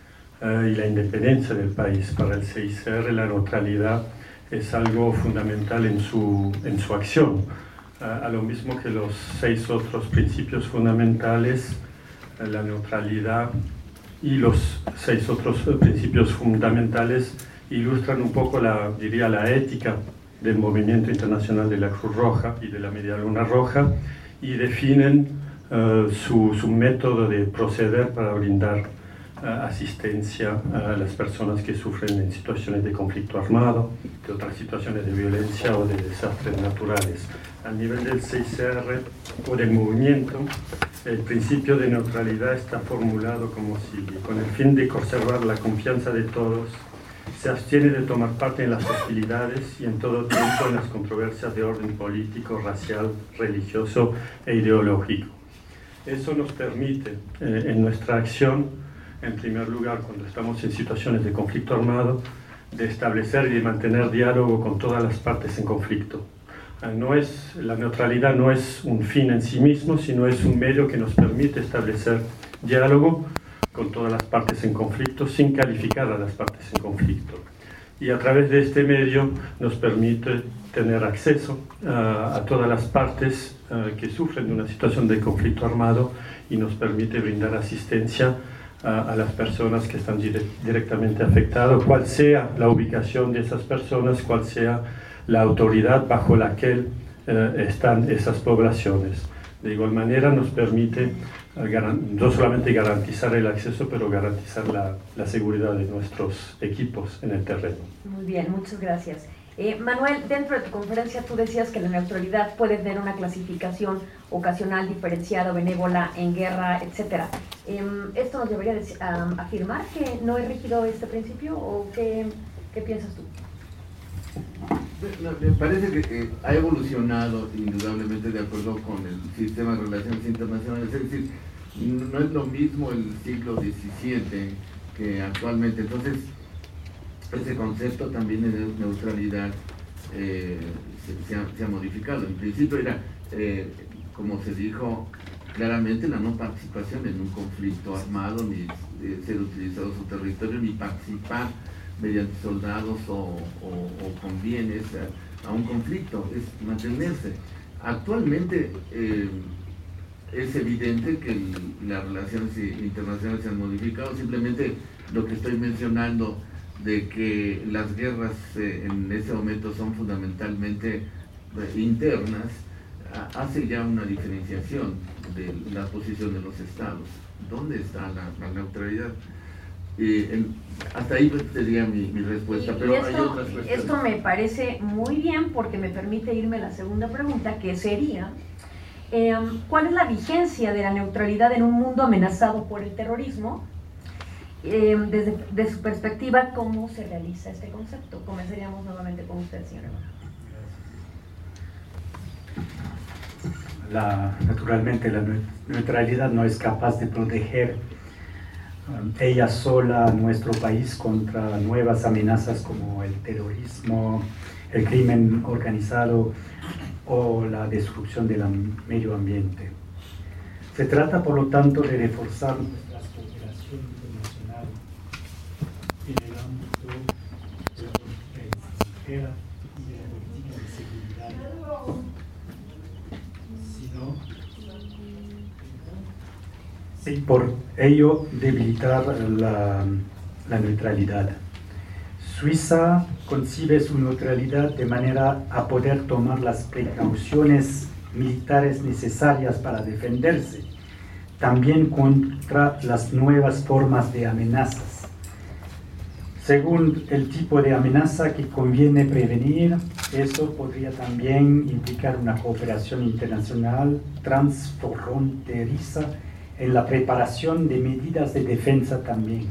y la independencia del país. Para el CICR la neutralidad es algo fundamental en su acción, a lo mismo que los 6 otros principios fundamentales. La neutralidad y los 6 otros principios fundamentales ilustran un poco la ética del movimiento internacional de la Cruz Roja y de la Media Luna Roja, y definen su método de proceder para brindar asistencia a las personas que sufren en situaciones de conflicto armado, de otras situaciones de violencia o de desastres naturales. A nivel del CICR o del movimiento, el principio de neutralidad está formulado como sigue: con el fin de conservar la confianza de todos, se abstiene de tomar parte en las hostilidades y en todo tiempo en las controversias de orden político, racial, religioso e ideológico. Eso nos permite, en nuestra acción, en primer lugar, cuando estamos en situaciones de conflicto armado, de establecer y de mantener diálogo con todas las partes en conflicto. La neutralidad no es un fin en sí mismo, sino es un medio que nos permite establecer diálogo con todas las partes en conflicto, sin calificar a las partes en conflicto. Y a través de este medio nos permite tener acceso a todas las partes que sufren de una situación de conflicto armado, y nos permite brindar asistencia a las personas que están directamente afectadas, cual sea la ubicación de esas personas, cual sea la autoridad bajo la que están esas poblaciones. De igual manera nos permite no solamente garantizar el acceso, pero garantizar la seguridad de nuestros equipos en el terreno. Muy bien, muchas gracias. Manuel, dentro de tu conferencia tú decías que la neutralidad puede tener una clasificación ocasional, diferenciada, benévola, en guerra, etc. ¿Esto nos debería afirmar que no es rígido este principio, o qué piensas tú? Me parece que ha evolucionado indudablemente de acuerdo con el sistema de relaciones internacionales. Es decir, no es lo mismo el siglo XVII que actualmente. Entonces, ese concepto también de neutralidad se ha modificado. En principio era, como se dijo claramente, la no participación en un conflicto armado, ni ser utilizado su territorio, ni participar mediante soldados o con bienes a un conflicto, es mantenerse. Actualmente es evidente que las relaciones internacionales se han modificado. Simplemente lo que estoy mencionando, de que las guerras en ese momento son fundamentalmente internas, hace ya una diferenciación de la posición de los estados. ¿Dónde está la neutralidad? Hasta ahí sería mi respuesta, pero hay otras cuestiones. Esto me parece muy bien porque me permite irme a la segunda pregunta, que sería ¿cuál es la vigencia de la neutralidad en un mundo amenazado por el terrorismo? Desde su perspectiva, ¿cómo se realiza este concepto? Comenzaríamos nuevamente con usted, señora. Naturalmente la neutralidad no es capaz de proteger ella sola a nuestro país contra nuevas amenazas como el terrorismo, el crimen organizado o la destrucción del medio ambiente. Se trata, por lo tanto, de reforzar nuestra cooperación internacional en el ámbito de la política extranjera y de la política de seguridad. Sí, por ello debilitar la neutralidad. Suiza concibe su neutralidad de manera a poder tomar las precauciones militares necesarias para defenderse, también contra las nuevas formas de amenazas. Según el tipo de amenaza que conviene prevenir, eso podría también implicar una cooperación internacional transfronteriza en la preparación de medidas de defensa también.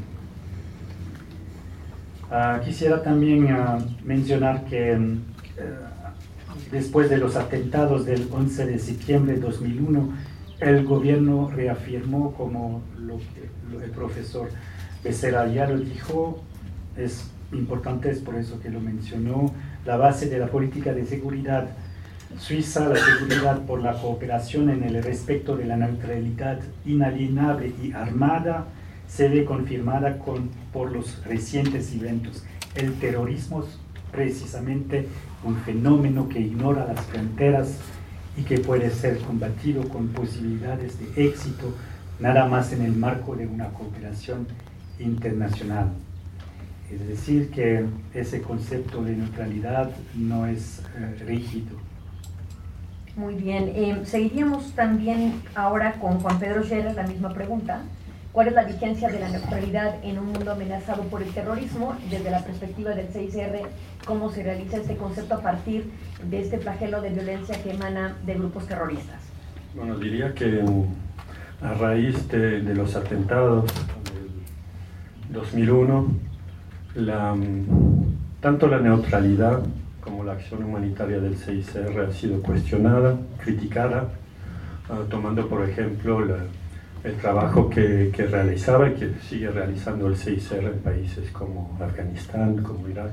Quisiera también mencionar que después de los atentados del 11 de septiembre de 2001, el gobierno reafirmó, como el profesor Becerra ya lo dijo, es importante, es por eso que lo mencionó, la base de la política de seguridad suiza, la seguridad por la cooperación en el respeto de la neutralidad inalienable y armada, se ve confirmada por los recientes eventos. El terrorismo es precisamente un fenómeno que ignora las fronteras y que puede ser combatido con posibilidades de éxito nada más en el marco de una cooperación internacional. Es decir, que ese concepto de neutralidad no es rígido. Muy bien, seguiríamos también ahora con Juan Pedro Scherer la misma pregunta. ¿Cuál es la vigencia de la neutralidad en un mundo amenazado por el terrorismo? Desde la perspectiva del CICR, ¿cómo se realiza este concepto a partir de este flagelo de violencia que emana de grupos terroristas? Bueno, diría que a raíz de los atentados del 2001, tanto la neutralidad como la acción humanitaria del CICR ha sido cuestionada, criticada, tomando por ejemplo el trabajo que realizaba y que sigue realizando el CICR en países como Afganistán, como Irak,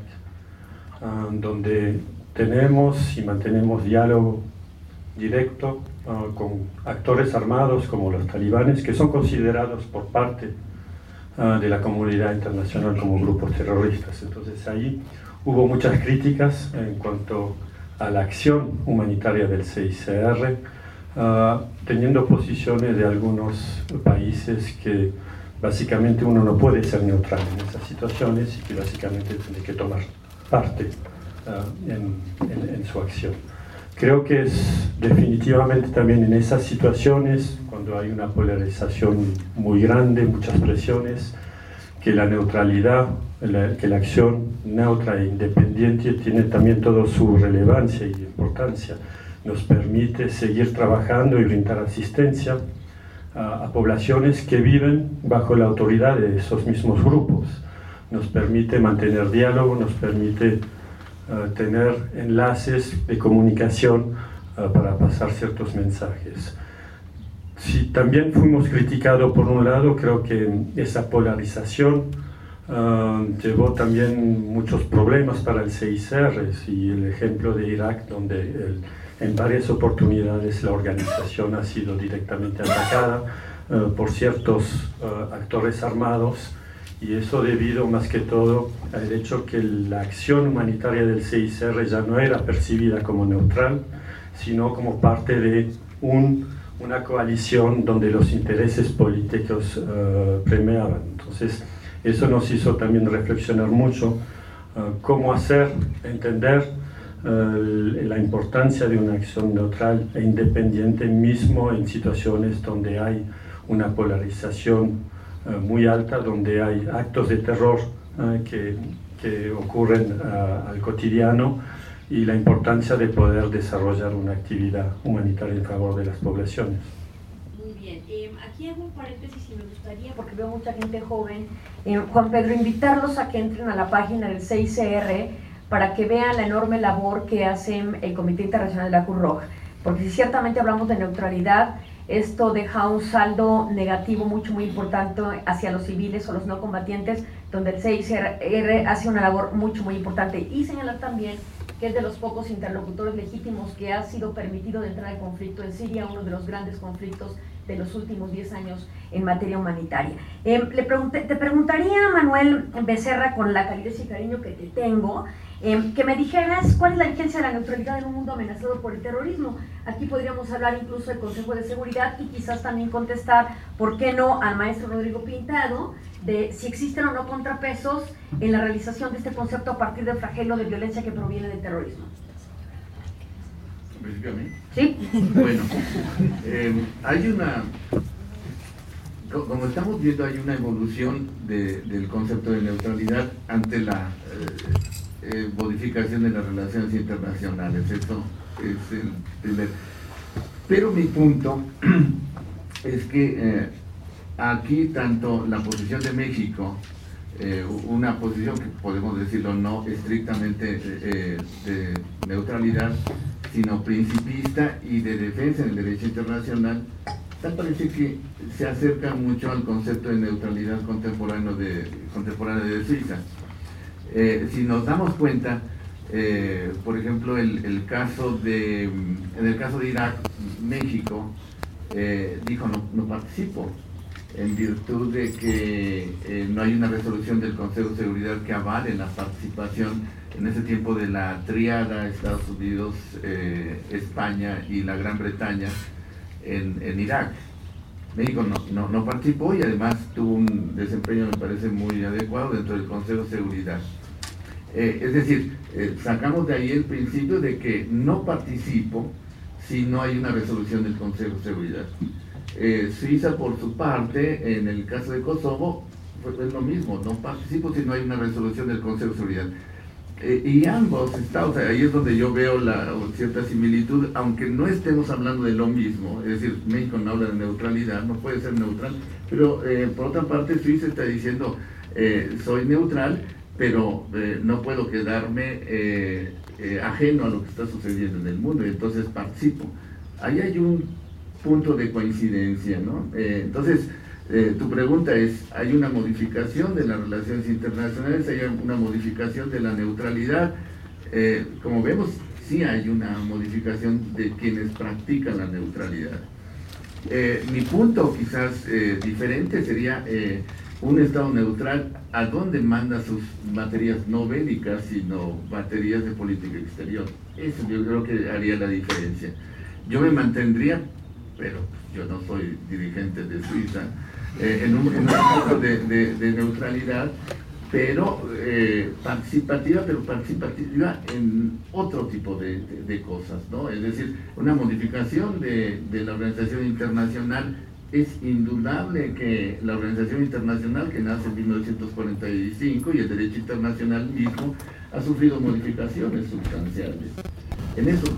donde tenemos y mantenemos diálogo directo con actores armados como los talibanes, que son considerados por parte de la comunidad internacional como grupos terroristas. Entonces ahí hubo muchas críticas en cuanto a la acción humanitaria del CICR, teniendo posiciones de algunos países que básicamente uno no puede ser neutral en esas situaciones y que básicamente tiene que tomar parte en su acción. Creo que es definitivamente también en esas situaciones, cuando hay una polarización muy grande, muchas presiones, que la neutralidad, que la acción neutra e independiente tiene también toda su relevancia y importancia. Nos permite seguir trabajando y brindar asistencia a poblaciones que viven bajo la autoridad de esos mismos grupos. Nos permite mantener diálogo, nos permite tener enlaces de comunicación para pasar ciertos mensajes. Si también fuimos criticados por un lado, creo que esa polarización llevó también muchos problemas para el CICR, y el ejemplo de Irak, donde en varias oportunidades la organización ha sido directamente atacada por ciertos actores armados, y eso debido más que todo al hecho que la acción humanitaria del CICR ya no era percibida como neutral, sino como parte de una coalición donde los intereses políticos premiaban. Entonces eso nos hizo también reflexionar mucho cómo hacer entender la importancia de una acción neutral e independiente mismo en situaciones donde hay una polarización muy alta, donde hay actos de terror que ocurren al cotidiano, y la importancia de poder desarrollar una actividad humanitaria en favor de las poblaciones. Muy bien, aquí hago un paréntesis y me gustaría, porque veo mucha gente joven, Juan Pedro, invitarlos a que entren a la página del CICR para que vean la enorme labor que hace el Comité Internacional de la Cruz Roja, porque si ciertamente hablamos de neutralidad, esto deja un saldo negativo muy importante hacia los civiles o los no combatientes, donde el CICR hace una labor muy importante, y señalar también que es de los pocos interlocutores legítimos que ha sido permitido de entrar al conflicto en Siria, uno de los grandes conflictos de los últimos 10 años en materia humanitaria. Te preguntaría, Manuel Becerra, con la calidez y cariño que te tengo, que me dijeras cuál es la vigencia de la neutralidad en un mundo amenazado por el terrorismo. Aquí podríamos hablar incluso del Consejo de Seguridad y quizás también contestar, ¿por qué no?, al maestro Rodrigo Pintado, de si existen o no contrapesos en la realización de este concepto a partir del flagelo de violencia que proviene del terrorismo. ¿En principio a mí? Sí. Bueno, hay una, como estamos viendo, hay una evolución del concepto de neutralidad ante la modificación de las relaciones internacionales. Esto es el primer. Pero mi punto es que aquí tanto la posición de México, una posición que podemos decirlo no estrictamente de neutralidad, sino principista y de defensa del derecho internacional, tal parece que se acerca mucho al concepto de neutralidad contemporáneo de Suiza. Si nos damos cuenta, por ejemplo, en el caso de Irak, México dijo no participo, en virtud de que no hay una resolución del Consejo de Seguridad que avale la participación en ese tiempo de la tríada Estados Unidos, España y la Gran Bretaña en Irak. México no participó y además tuvo un desempeño, me parece, muy adecuado dentro del Consejo de Seguridad. Es decir, sacamos de ahí el principio de que no participo si no hay una resolución del Consejo de Seguridad. Suiza, por su parte, en el caso de Kosovo, es lo mismo, no participo si no hay una resolución del Consejo de Seguridad. Y ambos estados, ahí es donde yo veo cierta similitud, aunque no estemos hablando de lo mismo. Es decir, México no habla de neutralidad, no puede ser neutral, pero por otra parte Suiza está diciendo soy neutral, pero no puedo quedarme ajeno a lo que está sucediendo en el mundo, y entonces participo. Ahí hay un punto de coincidencia, ¿no? Entonces, tu pregunta es, ¿hay una modificación de las relaciones internacionales? ¿Hay una modificación de la neutralidad? Como vemos, sí hay una modificación de quienes practican la neutralidad. Mi punto quizás diferente sería un Estado neutral a dónde manda sus materias no bélicas, sino materias de política exterior. Eso yo creo que haría la diferencia. Yo me mantendría, pero yo no soy dirigente de Suiza, en un punto de neutralidad, pero participativa en otro tipo de cosas, ¿no? Es decir, una modificación de la organización internacional. Es indudable que la organización internacional, que nace en 1945, y el derecho internacional mismo ha sufrido modificaciones sustanciales. En eso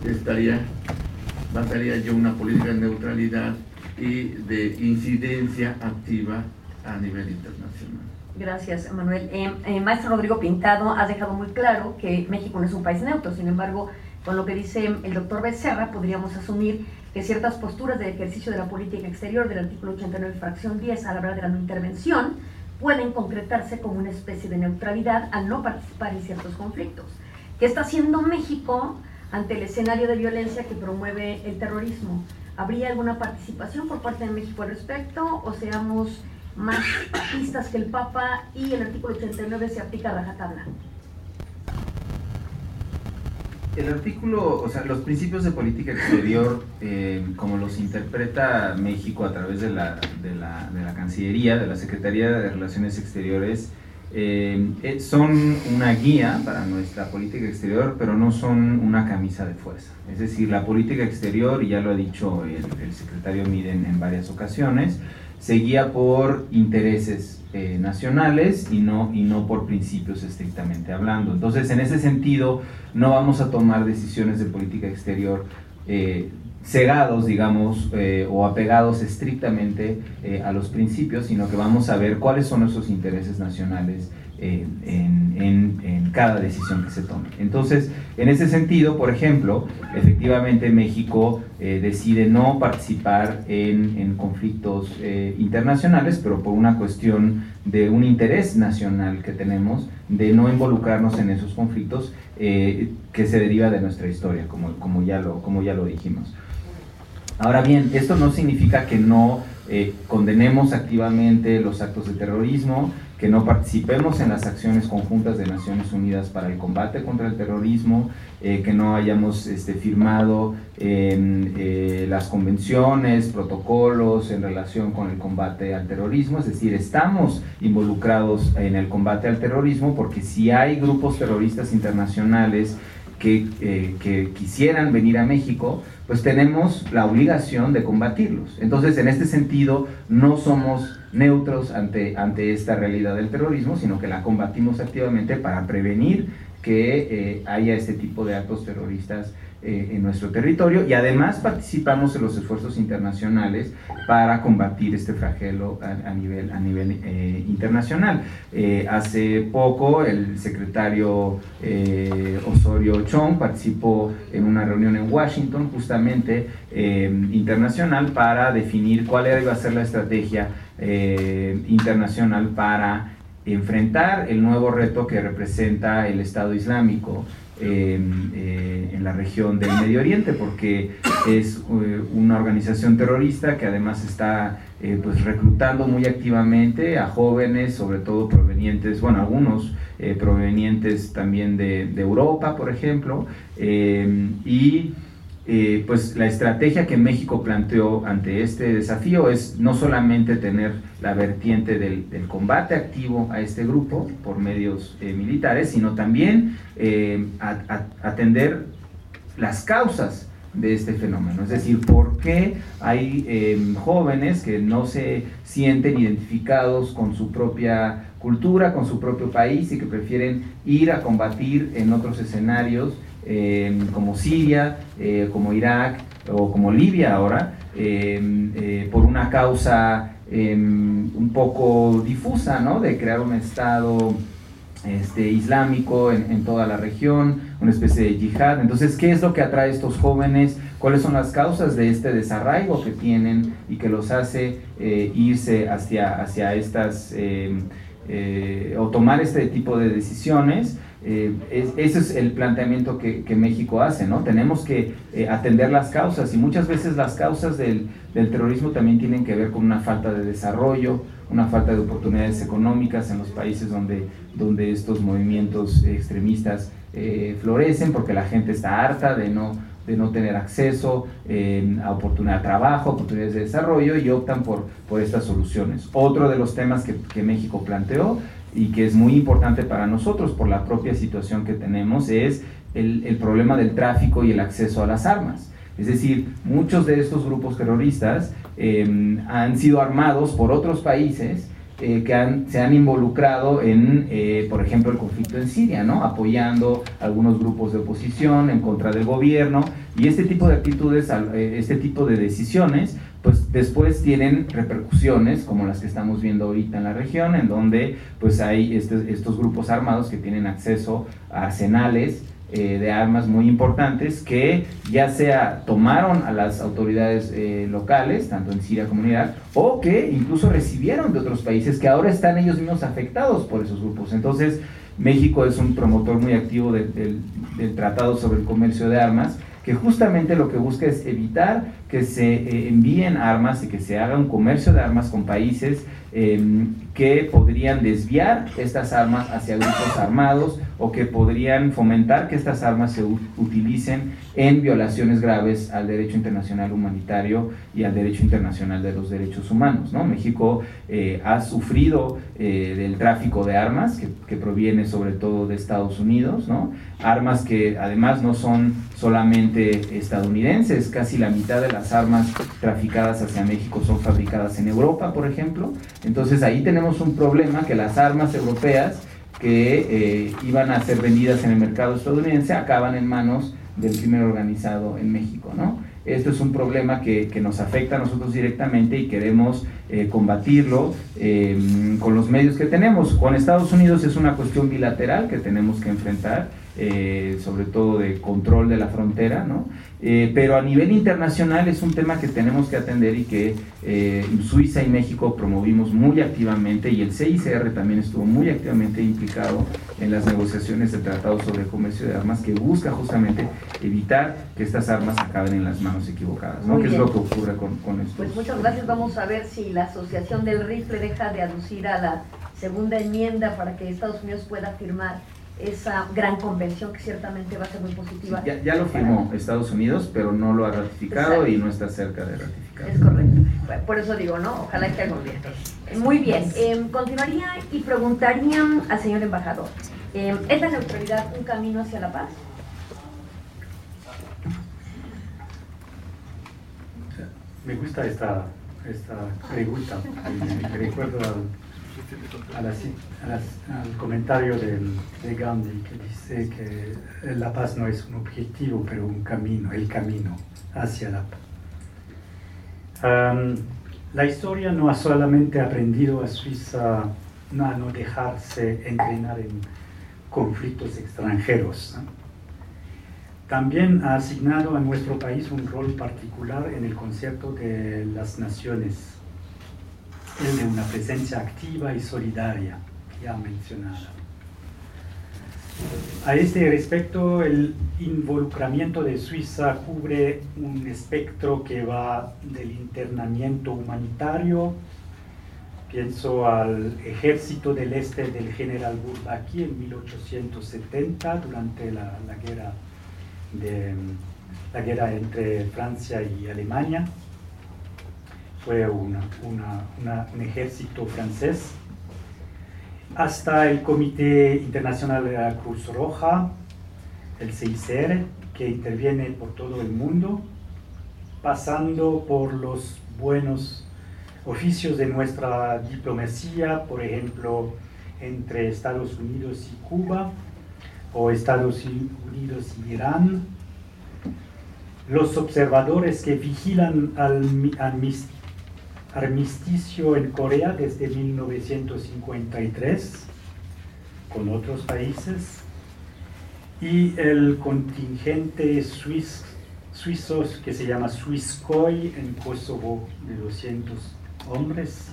basaría yo una política de neutralidad y de incidencia activa a nivel internacional. Gracias, Manuel. Maestro Rodrigo Pintado, has dejado muy claro que México no es un país neutro. Sin embargo, con lo que dice el doctor Becerra, podríamos asumir que ciertas posturas de ejercicio de la política exterior del artículo 89, fracción 10, al hablar de la no intervención, pueden concretarse como una especie de neutralidad al no participar en ciertos conflictos. ¿Qué está haciendo México ante el escenario de violencia que promueve el terrorismo? ¿Habría alguna participación por parte de México al respecto, o seamos más papistas que el Papa y el artículo 89 se aplica a rajatabla? El artículo, o sea, los principios de política exterior, como los interpreta México a través de la Cancillería, de la Secretaría de Relaciones Exteriores, son una guía para nuestra política exterior, pero no son una camisa de fuerza. Es decir, la política exterior, y ya lo ha dicho el secretario Miren en varias ocasiones, se guía por intereses nacionales y no por principios estrictamente hablando. Entonces, en ese sentido, no vamos a tomar decisiones de política exterior cegados, digamos, o apegados estrictamente a los principios, sino que vamos a ver cuáles son esos intereses nacionales en cada decisión que se tome. Entonces, en ese sentido, por ejemplo, efectivamente México decide no participar en conflictos internacionales, pero por una cuestión de un interés nacional que tenemos, de no involucrarnos en esos conflictos que se deriva de nuestra historia, como ya lo dijimos. Ahora bien, esto no significa que no condenemos activamente los actos de terrorismo, que no participemos en las acciones conjuntas de Naciones Unidas para el combate contra el terrorismo, que no hayamos firmado las convenciones, protocolos en relación con el combate al terrorismo. Es decir, estamos involucrados en el combate al terrorismo porque si hay grupos terroristas internacionales que quisieran venir a México, pues tenemos la obligación de combatirlos. Entonces, en este sentido, no somos neutros ante esta realidad del terrorismo, sino que la combatimos activamente para prevenir que haya este tipo de actos terroristas en nuestro territorio, y además participamos en los esfuerzos internacionales para combatir este flagelo a nivel internacional. Hace poco el secretario Osorio Chong participó en una reunión en Washington, justamente internacional, para definir cuál iba a ser la estrategia internacional para enfrentar el nuevo reto que representa el Estado Islámico en la región del Medio Oriente, porque es una organización terrorista que además está pues reclutando muy activamente a jóvenes, sobre todo provenientes, bueno, algunos provenientes también de Europa, por ejemplo, pues la estrategia que México planteó ante este desafío es no solamente tener la vertiente del combate activo a este grupo por medios militares, sino también atender las causas de este fenómeno, es decir, por qué hay jóvenes que no se sienten identificados con su propia cultura, con su propio país, y que prefieren ir a combatir en otros escenarios como Siria, como Irak o como Libia ahora, por una causa un poco difusa, ¿no?, de crear un Estado islámico en toda la región, una especie de yihad. Entonces, ¿qué es lo que atrae a estos jóvenes? ¿Cuáles son las causas de este desarraigo que tienen y que los hace irse hacia estas o tomar este tipo de decisiones? Ese es el planteamiento que México hace, ¿no? Tenemos que atender las causas, y muchas veces las causas del terrorismo también tienen que ver con una falta de desarrollo, una falta de oportunidades económicas en los países donde estos movimientos extremistas florecen, porque la gente está harta de no tener acceso a oportunidad de trabajo, oportunidades de desarrollo, y optan por estas soluciones. Otro de los temas que México planteó y que es muy importante para nosotros por la propia situación que tenemos es el problema del tráfico y el acceso a las armas. Es decir, muchos de estos grupos terroristas han sido armados por otros países que se han involucrado en, por ejemplo, el conflicto en Siria, ¿no?, apoyando algunos grupos de oposición en contra del gobierno, y este tipo de actitudes, este tipo de decisiones, pues después tienen repercusiones como las que estamos viendo ahorita en la región, en donde pues hay estos grupos armados que tienen acceso a arsenales de armas muy importantes, que ya sea tomaron a las autoridades locales, tanto en Siria como en Irak, o que incluso recibieron de otros países que ahora están ellos mismos afectados por esos grupos. Entonces, México es un promotor muy activo del Tratado sobre el Comercio de Armas, que justamente lo que busca es evitar que se envíen armas y que se haga un comercio de armas con países que podrían desviar estas armas hacia grupos armados o que podrían fomentar que estas armas se utilicen en violaciones graves al derecho internacional humanitario y al derecho internacional de los derechos humanos, ¿no? México ha sufrido del tráfico de armas que proviene sobre todo de Estados Unidos, ¿no? Armas que además no son solamente estadounidenses, casi la mitad de las armas traficadas hacia México son fabricadas en Europa, por ejemplo. Entonces ahí tenemos un problema, que las armas europeas que iban a ser vendidas en el mercado estadounidense acaban en manos del crimen organizado en México, ¿no? Esto es un problema que nos afecta a nosotros directamente y queremos combatirlo con los medios que tenemos. Con Estados Unidos es una cuestión bilateral que tenemos que enfrentar, sobre todo de control de la frontera, ¿no? Pero a nivel internacional es un tema que tenemos que atender y que Suiza y México promovimos muy activamente, y el CICR también estuvo muy activamente implicado en las negociaciones de tratados sobre el comercio de armas, que busca justamente evitar que estas armas acaben en las manos equivocadas, ¿no? Que es lo que ocurre con esto. Pues muchas gracias. Vamos a ver si la Asociación del Rifle deja de aducir a la segunda enmienda para que Estados Unidos pueda firmar esa gran convención, que ciertamente va a ser muy positiva. Ya lo firmó Estados Unidos, pero no lo ha ratificado. Exacto. Y no está cerca de ratificar. Es correcto. Bueno, por eso digo, ¿no? Ojalá que algún día. Muy bien. Continuaría y preguntaría al señor embajador, ¿es la neutralidad un camino hacia la paz? Me gusta esta pregunta. Me recuerdo al comentario de Gandhi, que dice que la paz no es un objetivo, pero un camino, el camino hacia la paz. La historia no ha solamente aprendido a Suiza a no dejarse entrenar en conflictos extranjeros, ¿no? También ha asignado a nuestro país un rol particular en el concepto de las naciones, el de una presencia activa y solidaria, ya mencionada. A este respecto, el involucramiento de Suiza cubre un espectro que va del internamiento humanitario, pienso al ejército del este del general Bourbaki en 1870, durante la guerra entre Francia y Alemania. Fue un ejército francés, hasta el Comité Internacional de la Cruz Roja, el CICR, que interviene por todo el mundo, pasando por los buenos oficios de nuestra diplomacia, por ejemplo, entre Estados Unidos y Cuba, o Estados Unidos y Irán, los observadores que vigilan al armisticio en Corea desde 1953 con otros países, y el contingente suizo que se llama Swisskoi en Kosovo de 200 hombres.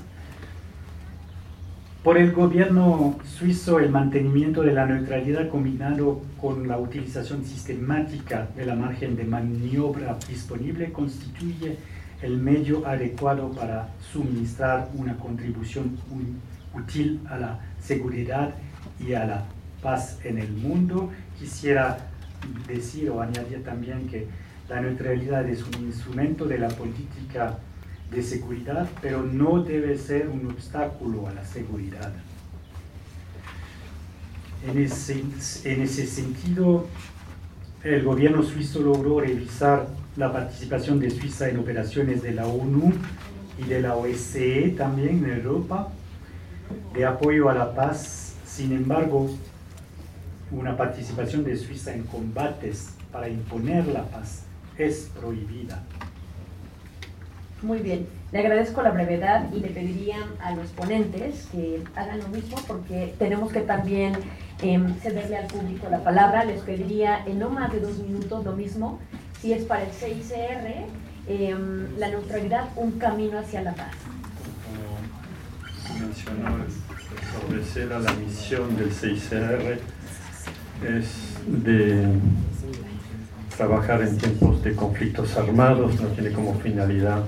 Por el gobierno suizo, el mantenimiento de la neutralidad combinado con la utilización sistemática de la margen de maniobra disponible constituye el medio adecuado para suministrar una contribución útil a la seguridad y a la paz en el mundo. Quisiera decir o añadir también que la neutralidad es un instrumento de la política de seguridad, pero no debe ser un obstáculo a la seguridad. En ese sentido, el gobierno suizo logró revisar la participación de Suiza en operaciones de la ONU y de la OSCE también en Europa, de apoyo a la paz. Sin embargo, una participación de Suiza en combates para imponer la paz es prohibida. Muy bien, le agradezco la brevedad y le pediría a los ponentes que hagan lo mismo, porque tenemos que también cederle al público la palabra. Les pediría en no más de 2 minutos lo mismo, si es para el CICR, la neutralidad, un camino hacia la paz. Como mencionó el profesor Becerra, la misión del CICR es de trabajar en tiempos de conflictos armados, no tiene como finalidad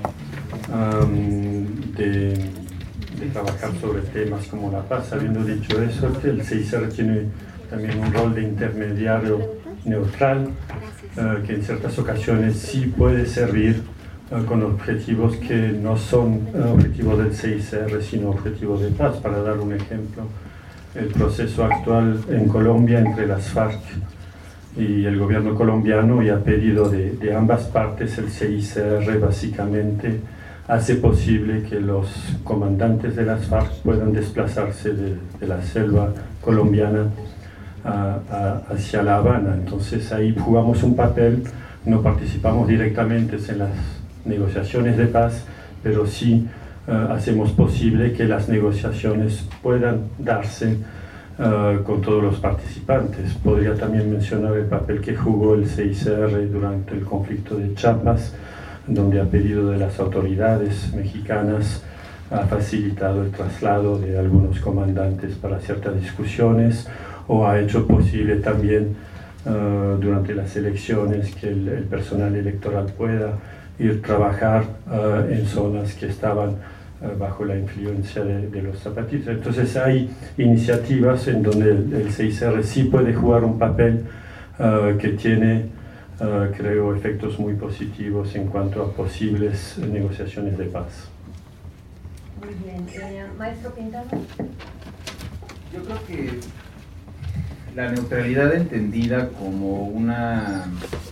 de trabajar sobre temas como la paz. Habiendo dicho eso, el CICR tiene también un rol de intermediario neutral, que en ciertas ocasiones sí puede servir con objetivos que no son objetivos del CICR, sino objetivos de paz. Para dar un ejemplo, el proceso actual en Colombia entre las FARC y el gobierno colombiano, y a pedido de ambas partes, el CICR básicamente hace posible que los comandantes de las FARC puedan desplazarse de la selva colombiana hacia La Habana. Entonces ahí jugamos un papel, no participamos directamente en las negociaciones de paz, pero sí hacemos posible que las negociaciones puedan darse con todos los participantes. Podría también mencionar el papel que jugó el CICR durante el conflicto de Chiapas, donde a pedido de las autoridades mexicanas ha facilitado el traslado de algunos comandantes para ciertas discusiones, o ha hecho posible también durante las elecciones que el personal electoral pueda ir a trabajar en zonas que estaban bajo la influencia de los zapatistas. Entonces hay iniciativas en donde el CICR sí puede jugar un papel que tiene, creo, efectos muy positivos en cuanto a posibles negociaciones de paz. Muy bien. Maestro Quintana. Yo creo que la neutralidad entendida como una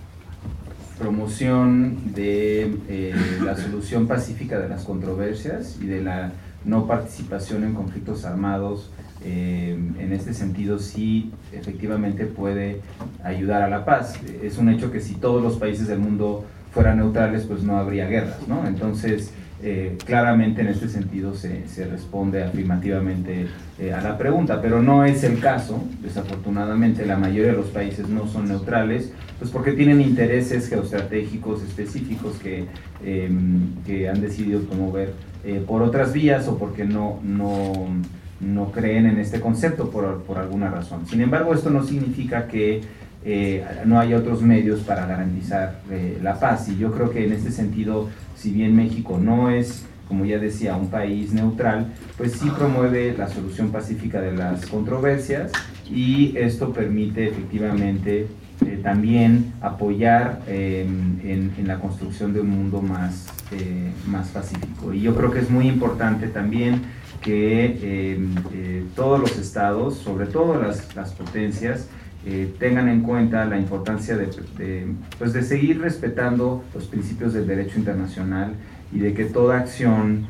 promoción de la solución pacífica de las controversias y de la no participación en conflictos armados, en este sentido sí efectivamente puede ayudar a la paz. Es un hecho que si todos los países del mundo fueran neutrales, pues no habría guerras, ¿no? Entonces claramente en este sentido se responde afirmativamente a la pregunta, pero no es el caso. Desafortunadamente la mayoría de los países no son neutrales, pues porque tienen intereses geoestratégicos específicos que han decidido promover por otras vías, o porque no creen en este concepto por alguna razón. Sin embargo, esto no significa que no haya otros medios para garantizar la paz, y yo creo que en este sentido, si bien México no es, como ya decía, un país neutral, pues sí promueve la solución pacífica de las controversias, y esto permite efectivamente también apoyar en la construcción de un mundo más pacífico. Y yo creo que es muy importante también que todos los estados, sobre todo las potencias, tengan en cuenta la importancia de seguir respetando los principios del derecho internacional, y de que toda acción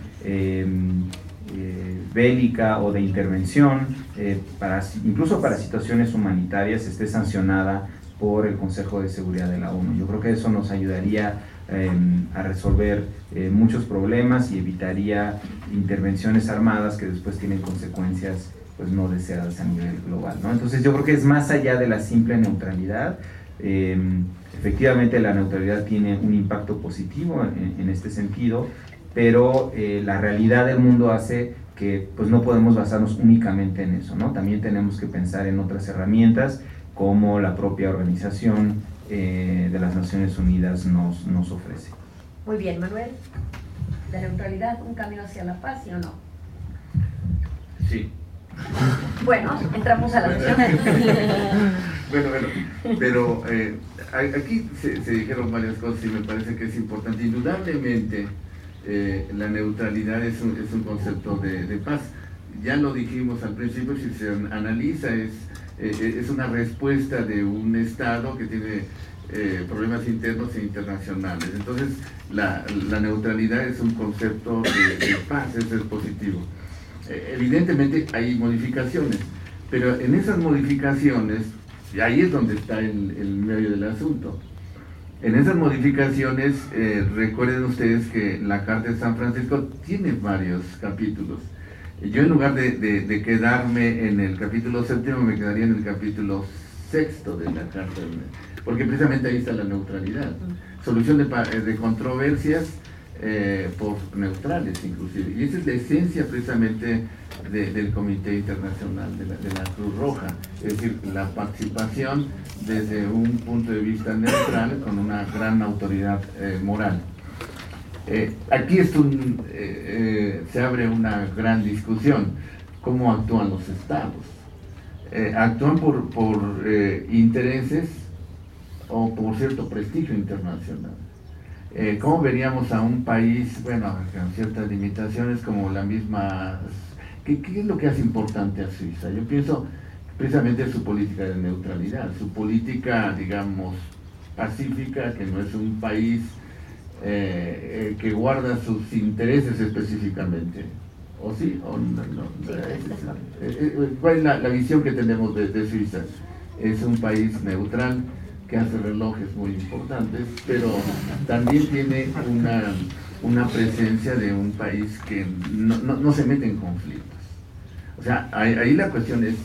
bélica o de intervención, incluso para situaciones humanitarias, esté sancionada por el Consejo de Seguridad de la ONU. Yo creo que eso nos ayudaría a resolver muchos problemas y evitaría intervenciones armadas que después tienen consecuencias pues no deseadas a nivel global, ¿no? Entonces yo creo que es más allá de la simple neutralidad. Efectivamente la neutralidad tiene un impacto positivo en este sentido, pero la realidad del mundo hace que pues no podemos basarnos únicamente en eso, ¿no? También tenemos que pensar en otras herramientas, como la propia organización de las Naciones Unidas nos ofrece. Muy bien, Manuel. ¿La neutralidad un camino hacia la paz, sí o no? Sí. Bueno, entramos a la sesión. Bueno, pero aquí se dijeron varias cosas y me parece que es importante. Indudablemente la neutralidad es un concepto de paz. Ya lo dijimos al principio, si se analiza es una respuesta de un Estado que tiene problemas internos e internacionales. Entonces la neutralidad es un concepto de paz, eso es positivo. Evidentemente hay modificaciones, pero en esas modificaciones, y ahí es donde está el medio del asunto. En esas modificaciones, recuerden ustedes que la Carta de San Francisco tiene varios capítulos. Yo, en lugar de quedarme en el capítulo 7, me quedaría en el capítulo 6 de la Carta, porque precisamente ahí está la neutralidad. Solución de controversias por neutrales inclusive. Y esa es la esencia precisamente del Comité Internacional de la Cruz Roja, es decir, la participación desde un punto de vista neutral con una gran autoridad moral. Aquí se abre una gran discusión: ¿cómo actúan los estados? ¿Actúan por intereses o por cierto prestigio internacional? ¿Cómo veríamos a un país, bueno, con ciertas limitaciones como la misma... ¿Qué es lo que hace importante a Suiza? Yo pienso precisamente su política de neutralidad, su política, digamos, pacífica, que no es un país que guarda sus intereses específicamente. ¿O sí? ¿O no? ¿Cuál es la visión que tenemos de Suiza? Es un país neutral que hace relojes muy importantes, pero también tiene una presencia de un país que no se mete en conflictos. O sea, ahí la cuestión es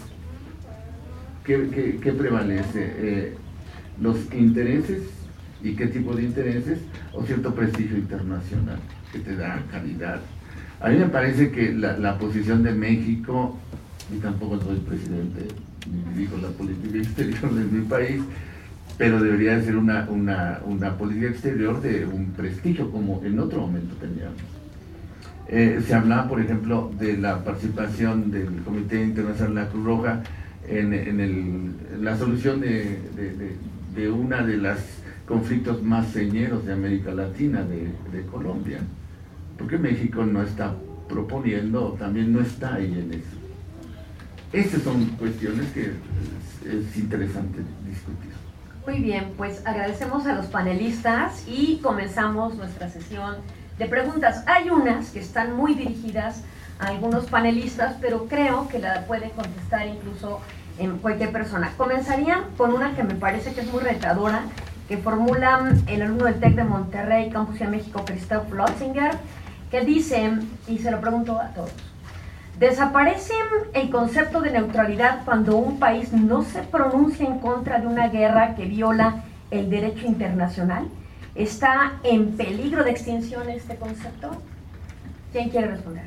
¿qué prevalece? ¿Los intereses y qué tipo de intereses o cierto prestigio internacional que te da calidad? A mí me parece que la posición de México, y tampoco soy presidente ni digo la política exterior de mi país, pero debería ser una política exterior de un prestigio como en otro momento teníamos. Se hablaba, por ejemplo, de la participación del Comité Internacional de la Cruz Roja en la solución de una de los conflictos más señeros de América Latina, de Colombia. ¿Por qué México no está proponiendo o también no está ahí en eso? Esas son cuestiones que es interesante discutir. Muy bien, pues agradecemos a los panelistas y comenzamos nuestra sesión de preguntas. Hay unas que están muy dirigidas a algunos panelistas, pero creo que la puede contestar incluso en cualquier persona. Comenzaría con una que me parece que es muy retadora, que formula el alumno del TEC de Monterrey, Campus de México, Christoph Lotzinger, que dice, y se lo pregunto a todos: ¿desaparece el concepto de neutralidad cuando un país no se pronuncia en contra de una guerra que viola el derecho internacional? ¿Está en peligro de extinción este concepto? ¿Quién quiere responder?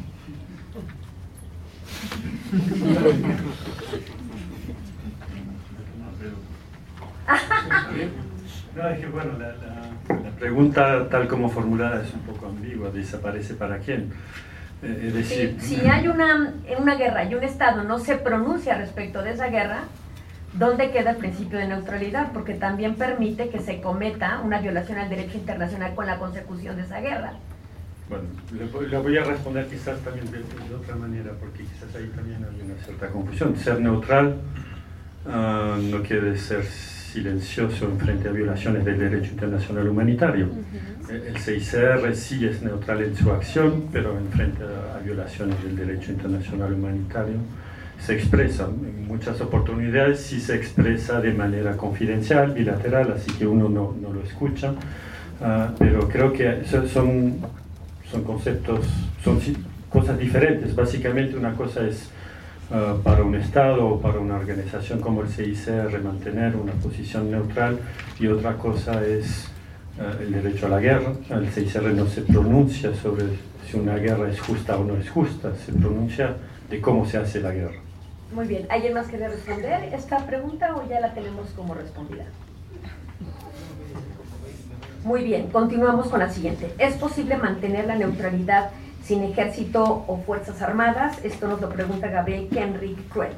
No, es que bueno, la pregunta tal como formulada es un poco ambigua. ¿Desaparece para quién? Es decir, si hay una guerra y un Estado no se pronuncia respecto de esa guerra, ¿dónde queda el principio de neutralidad? Porque también permite que se cometa una violación al derecho internacional con la consecución de esa guerra. Bueno, le voy a responder quizás también de otra manera, porque quizás ahí también hay una cierta confusión. Ser neutral no quiere ser silencioso en frente a violaciones del derecho internacional humanitario. El CICR sí es neutral en su acción, pero en frente a violaciones del derecho internacional humanitario se expresa. En muchas oportunidades sí se expresa de manera confidencial, bilateral, así que uno no lo escucha, pero creo que son conceptos, son cosas diferentes. Básicamente una cosa es para un Estado o para una organización como el CICR mantener una posición neutral, y otra cosa es el derecho a la guerra. El CICR no se pronuncia sobre si una guerra es justa o no es justa, se pronuncia de cómo se hace la guerra. Muy bien, ¿alguien más quiere responder esta pregunta o ya la tenemos como respondida? Muy bien, continuamos con la siguiente. ¿Es posible mantener la neutralidad sin ejército o fuerzas armadas? Esto nos lo pregunta Gabriel Kenrick Cruel.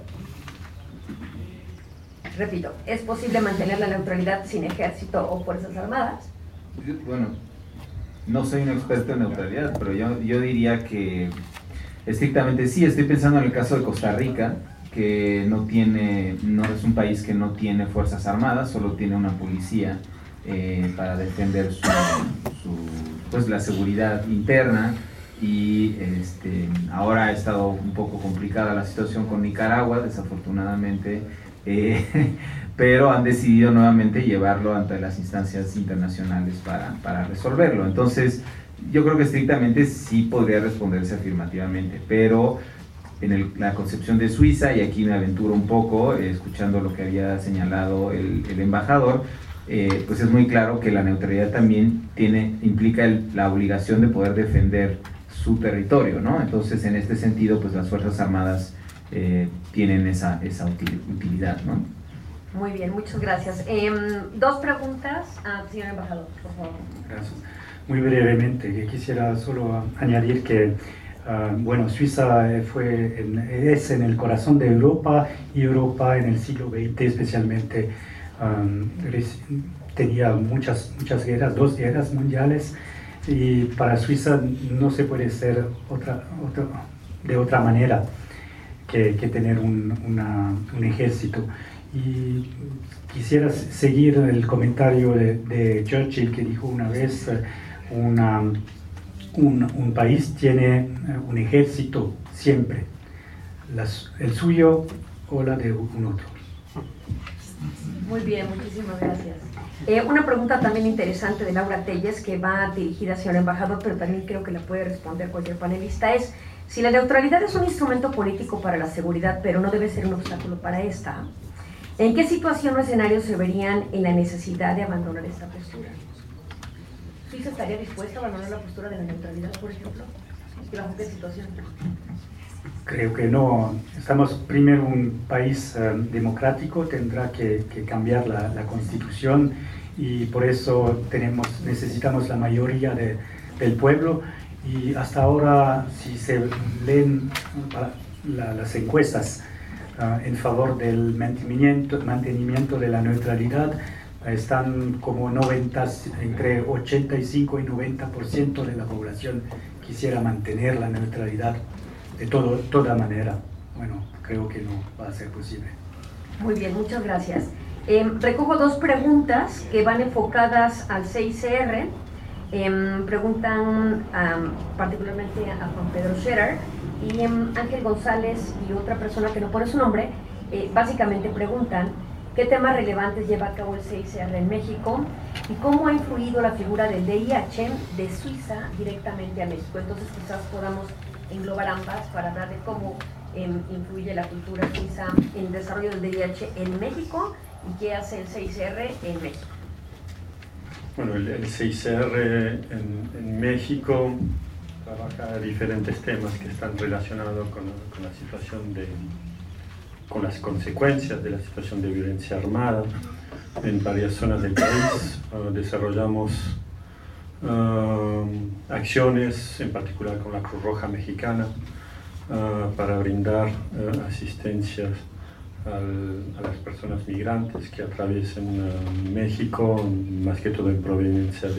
Repito, ¿es posible mantener la neutralidad sin ejército o fuerzas armadas? Bueno, no soy un experto en neutralidad, pero yo diría que estrictamente sí. Estoy pensando en el caso de Costa Rica, que no es un país que no tiene fuerzas armadas, solo tiene una policía para defender pues la seguridad interna. Y ahora ha estado un poco complicada la situación con Nicaragua, desafortunadamente, pero han decidido nuevamente llevarlo ante las instancias internacionales para resolverlo. Entonces, yo creo que estrictamente sí podría responderse afirmativamente, pero en la concepción de Suiza, y aquí me aventuro un poco, escuchando lo que había señalado el embajador, pues es muy claro que la neutralidad también implica la obligación de poder defender su territorio, ¿no? Entonces, en este sentido, pues las Fuerzas Armadas tienen esa utilidad, ¿no? Muy bien, muchas gracias. Dos preguntas, señor embajador, por favor. Gracias. Muy brevemente, que quisiera solo añadir que bueno, Suiza es en el corazón de Europa, y Europa en el siglo XX especialmente tenía muchas guerras, 2 guerras mundiales, y para Suiza no se puede ser de otra manera que tener un ejército. Y quisiera seguir el comentario de Churchill, que dijo una vez, un país tiene un ejército siempre, el suyo o la de un otro. Muy bien, muchísimas gracias. Una pregunta también interesante de Laura Telles, que va dirigida hacia el embajador, pero también creo que la puede responder cualquier panelista, es: si la neutralidad es un instrumento político para la seguridad, pero no debe ser un obstáculo para esta, ¿en qué situación o escenario se verían en la necesidad de abandonar esta postura? ¿Suiza estaría dispuesta a abandonar la postura de la neutralidad, por ejemplo? ¿Y bajo qué situación? Creo que no. Estamos primero un país democrático, tendrá que cambiar la constitución, y por eso necesitamos la mayoría del pueblo. Y hasta ahora, si se leen las encuestas en favor del mantenimiento de la neutralidad, están como entre 85 y 90% de la población quisiera mantener la neutralidad de toda manera. Bueno, creo que no va a ser posible. Muy bien, muchas gracias. Recojo 2 preguntas que van enfocadas al CICR. Preguntan particularmente a Juan Pedro Scherer y Ángel González y otra persona que no pone su nombre. Básicamente preguntan qué temas relevantes lleva a cabo el CICR en México y cómo ha influido la figura del DIH de Suiza directamente a México. Entonces quizás podamos englobar ambas para hablar de cómo influye la cultura suiza en el desarrollo del DIH en México y qué hace el CICR en México. Bueno, el CICR en México trabaja diferentes temas que están relacionados con la situación con las consecuencias de la situación de violencia armada en varias zonas del país. Desarrollamos acciones, en particular con la Cruz Roja Mexicana, para brindar asistencia a las personas migrantes que atraviesen México, más que todo en proveniencia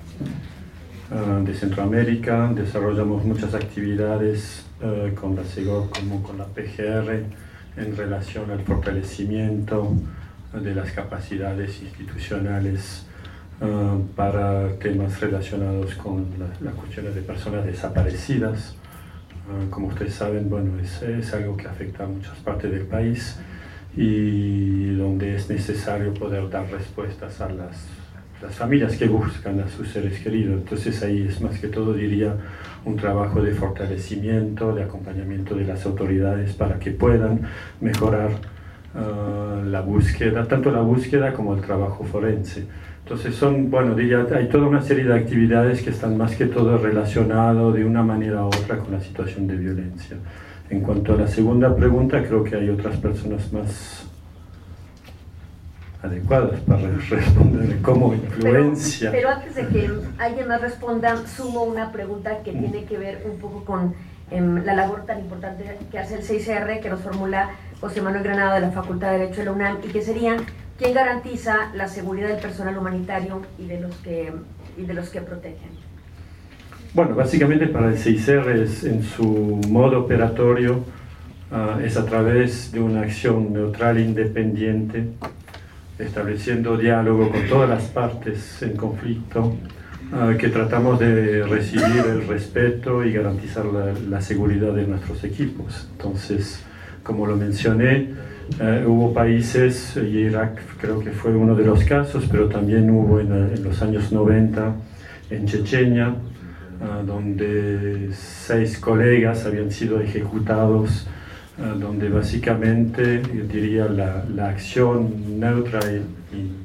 de Centroamérica. Desarrollamos muchas actividades con la SEGOV como con la PGR en relación al fortalecimiento de las capacidades institucionales para temas relacionados con la cuestión de personas desaparecidas. Como ustedes saben, bueno, es algo que afecta a muchas partes del país y donde es necesario poder dar respuestas a las familias que buscan a sus seres queridos. Entonces ahí es más que todo, diría, un trabajo de fortalecimiento, de acompañamiento de las autoridades para que puedan mejorar la búsqueda, tanto la búsqueda como el trabajo forense. Entonces hay toda una serie de actividades que están más que todo relacionadas de una manera u otra con la situación de violencia. En cuanto a la segunda pregunta, creo que hay otras personas más adecuadas para responder cómo influencia. Pero antes de que alguien más responda, sumo una pregunta que tiene que ver un poco con la labor tan importante que hace el CICR, que nos formula José Manuel Granado de la Facultad de Derecho de la UNAM, y que sería: ¿quién garantiza la seguridad del personal humanitario y de los que protegen? Bueno, básicamente para el CICR en su modo operatorio es a través de una acción neutral e independiente, estableciendo diálogo con todas las partes en conflicto, que tratamos de recibir el respeto y garantizar la seguridad de nuestros equipos. Entonces, como lo mencioné, hubo países, y Irak creo que fue uno de los casos, pero también hubo en los años 90 en Chechenia, donde 6 colegas habían sido ejecutados, donde básicamente, yo diría, la acción neutra y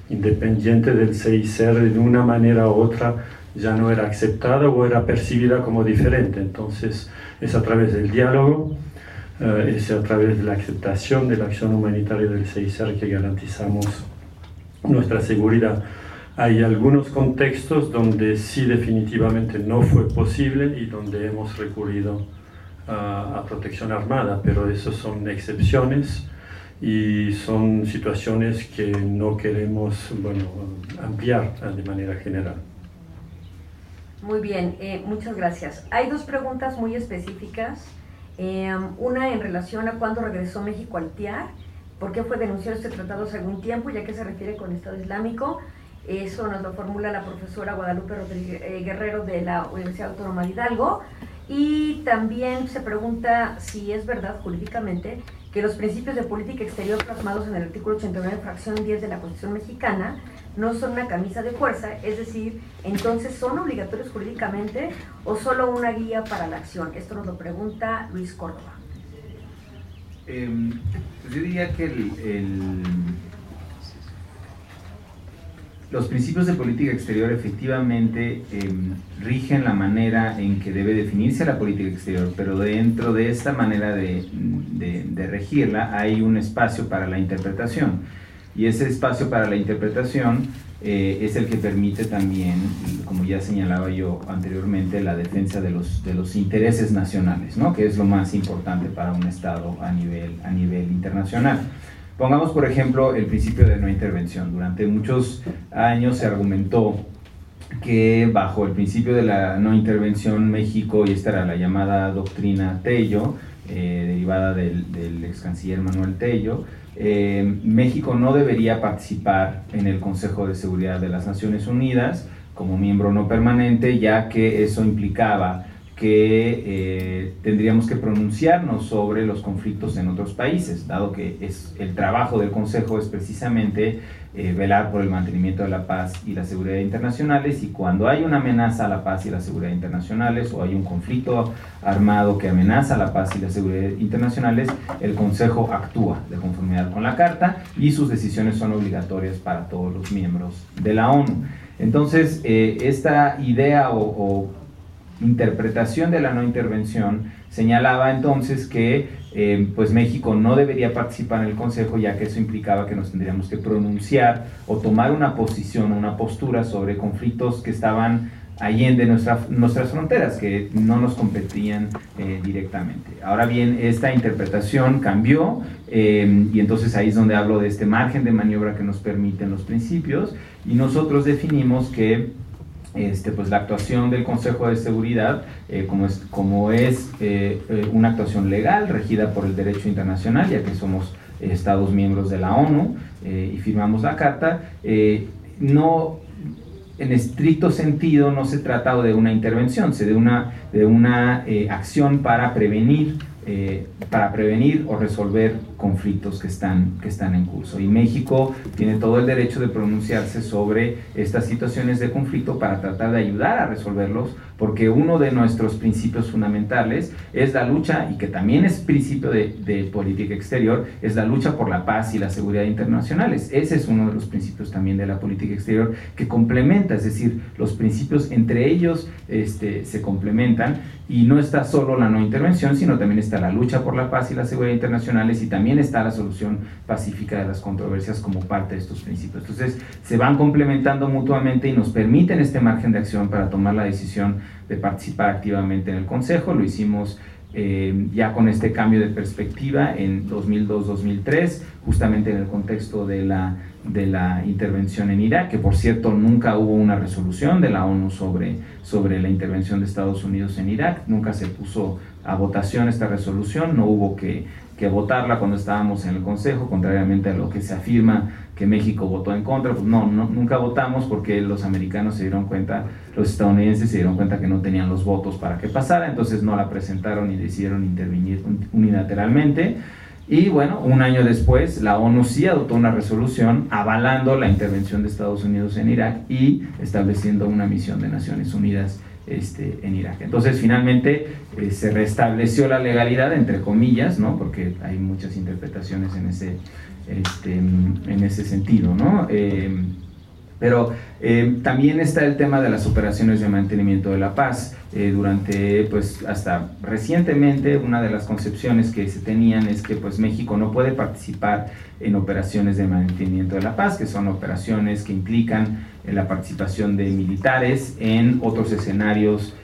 independiente del CICR, de una manera u otra ya no era aceptada o era percibida como diferente. Entonces es a través del diálogo, es a través de la aceptación de la acción humanitaria del CICR que garantizamos nuestra seguridad. Hay algunos contextos donde sí definitivamente no fue posible y donde hemos recurrido a protección armada, pero esos son excepciones y son situaciones que no queremos, bueno, ampliar de manera general. Muy bien, muchas gracias. Hay dos preguntas muy específicas. Una en relación a cuándo regresó México al TIAR, por qué fue denunciado este tratado hace algún tiempo, ya que se refiere con Estado Islámico. Eso nos lo formula la profesora Guadalupe Rodríguez Guerrero de la Universidad Autónoma de Hidalgo. Y también se pregunta si es verdad jurídicamente que los principios de política exterior plasmados en el artículo 89, fracción 10 de la Constitución mexicana no son una camisa de fuerza, es decir, entonces ¿son obligatorios jurídicamente o solo una guía para la acción? Esto nos lo pregunta Luis Córdoba. Yo diría que los principios de política exterior efectivamente rigen la manera en que debe definirse la política exterior, pero dentro de esta manera de regirla hay un espacio para la interpretación, y ese espacio para la interpretación es el que permite también, como ya señalaba yo anteriormente, la defensa de los intereses nacionales, ¿no? Que es lo más importante para un Estado a nivel internacional. Pongamos, por ejemplo, el principio de no intervención. Durante muchos años se argumentó que bajo el principio de la no intervención México, y esta era la llamada doctrina Tello, derivada del ex canciller Manuel Tello, México no debería participar en el Consejo de Seguridad de las Naciones Unidas como miembro no permanente, ya que eso implicaba que tendríamos que pronunciarnos sobre los conflictos en otros países, dado que el trabajo del Consejo es precisamente velar por el mantenimiento de la paz y la seguridad internacionales, y cuando hay una amenaza a la paz y la seguridad internacionales, o hay un conflicto armado que amenaza la paz y la seguridad internacionales, el Consejo actúa de conformidad con la Carta y sus decisiones son obligatorias para todos los miembros de la ONU. Entonces, esta idea o interpretación de la no intervención señalaba entonces que pues México no debería participar en el Consejo, ya que eso implicaba que nos tendríamos que pronunciar o tomar una posición, una postura sobre conflictos que estaban allende nuestras fronteras, que no nos competían directamente. Ahora bien, esta interpretación cambió y entonces ahí es donde hablo de este margen de maniobra que nos permiten los principios, y nosotros definimos que pues la actuación del Consejo de Seguridad, como es una actuación legal regida por el derecho internacional, ya que somos Estados miembros de la ONU y firmamos la Carta, no, en estricto sentido no se trata de una intervención, de una acción para prevenir o resolver conflictos que están en curso. Y México tiene todo el derecho de pronunciarse sobre estas situaciones de conflicto para tratar de ayudar a resolverlos, porque uno de nuestros principios fundamentales es la lucha, y que también es principio de política exterior, es la lucha por la paz y la seguridad internacionales. Ese es uno de los principios también de la política exterior que complementa, es decir, los principios entre ellos se complementan, y no está solo la no intervención, sino también está la lucha por la paz y la seguridad internacionales, y también está la solución pacífica de las controversias como parte de estos principios. Entonces se van complementando mutuamente y nos permiten este margen de acción para tomar la decisión de participar activamente en el Consejo. Lo hicimos ya con este cambio de perspectiva en 2002-2003, justamente en el contexto de la intervención en Irak, que por cierto nunca hubo una resolución de la ONU sobre la intervención de Estados Unidos en Irak, nunca se puso a votación esta resolución, no hubo que votarla cuando estábamos en el Consejo, contrariamente a lo que se afirma que México votó en contra. Pues nunca votamos, porque los americanos se dieron cuenta, los estadounidenses se dieron cuenta que no tenían los votos para que pasara, entonces no la presentaron y decidieron intervenir unilateralmente. Y bueno, un año después la ONU sí adoptó una resolución avalando la intervención de Estados Unidos en Irak y estableciendo una misión de Naciones Unidas en Irak. Entonces finalmente se restableció la legalidad, entre comillas, ¿no? Porque hay muchas interpretaciones en ese sentido, ¿no? Pero también está el tema de las operaciones de mantenimiento de la paz. Durante, pues hasta recientemente, una de las concepciones que se tenían es que pues México no puede participar en operaciones de mantenimiento de la paz, que son operaciones que implican la participación de militares en otros escenarios,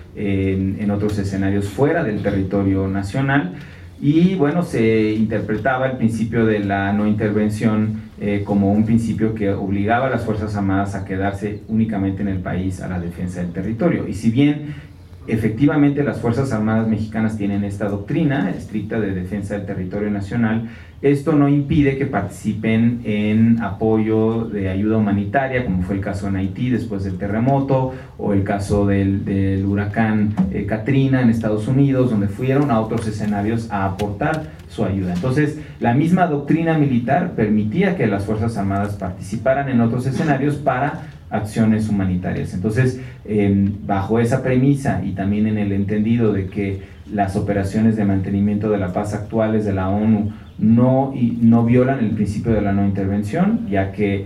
fuera del territorio nacional. Y bueno, se interpretaba el principio de la no intervención como un principio que obligaba a las Fuerzas Armadas a quedarse únicamente en el país a la defensa del territorio. Y si bien efectivamente las Fuerzas Armadas mexicanas tienen esta doctrina estricta de defensa del territorio nacional, esto no impide que participen en apoyo de ayuda humanitaria, como fue el caso en Haití después del terremoto, o el caso del huracán Katrina en Estados Unidos, donde fueron a otros escenarios a aportar su ayuda. Entonces, la misma doctrina militar permitía que las Fuerzas Armadas participaran en otros escenarios para acciones humanitarias. Entonces, bajo esa premisa y también en el entendido de que las operaciones de mantenimiento de la paz actuales de la ONU no violan el principio de la no intervención, ya que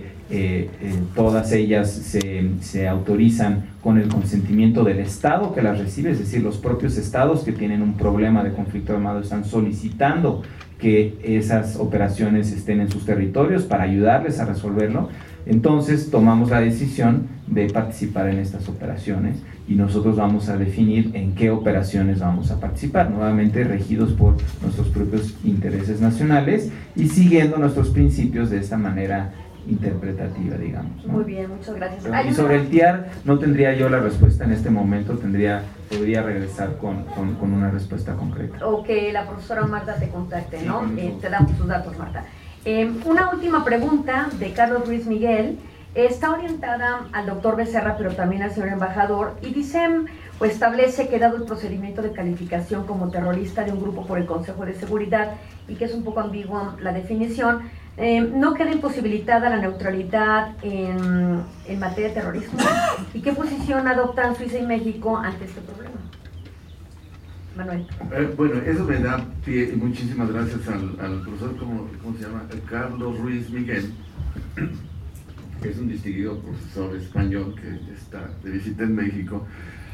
todas ellas se autorizan con el consentimiento del Estado que las recibe, es decir, los propios estados que tienen un problema de conflicto armado están solicitando que esas operaciones estén en sus territorios para ayudarles a resolverlo. Entonces tomamos la decisión de participar en estas operaciones y nosotros vamos a definir en qué operaciones vamos a participar, nuevamente regidos por nuestros propios intereses nacionales y siguiendo nuestros principios de esta manera interpretativa, digamos, ¿no? Muy bien, muchas gracias. Y sobre el TIAR no tendría yo la respuesta en este momento, podría regresar con una respuesta concreta. O que la profesora Marta te contacte, Sí, ¿no? con eso. Te damos tus datos, Marta. Una última pregunta de Carlos Ruiz Miguel, está orientada al doctor Becerra, pero también al señor embajador, y dice, o establece que dado el procedimiento de calificación como terrorista de un grupo por el Consejo de Seguridad, y que es un poco ambigua la definición, no queda imposibilitada la neutralidad en materia de terrorismo. ¿Y qué posición adoptan Suiza y México ante este problema? Manuel. Bueno, eso me da pie, y muchísimas gracias al profesor, ¿cómo se llama? Carlos Ruiz Miguel, que es un distinguido profesor español que está de visita en México.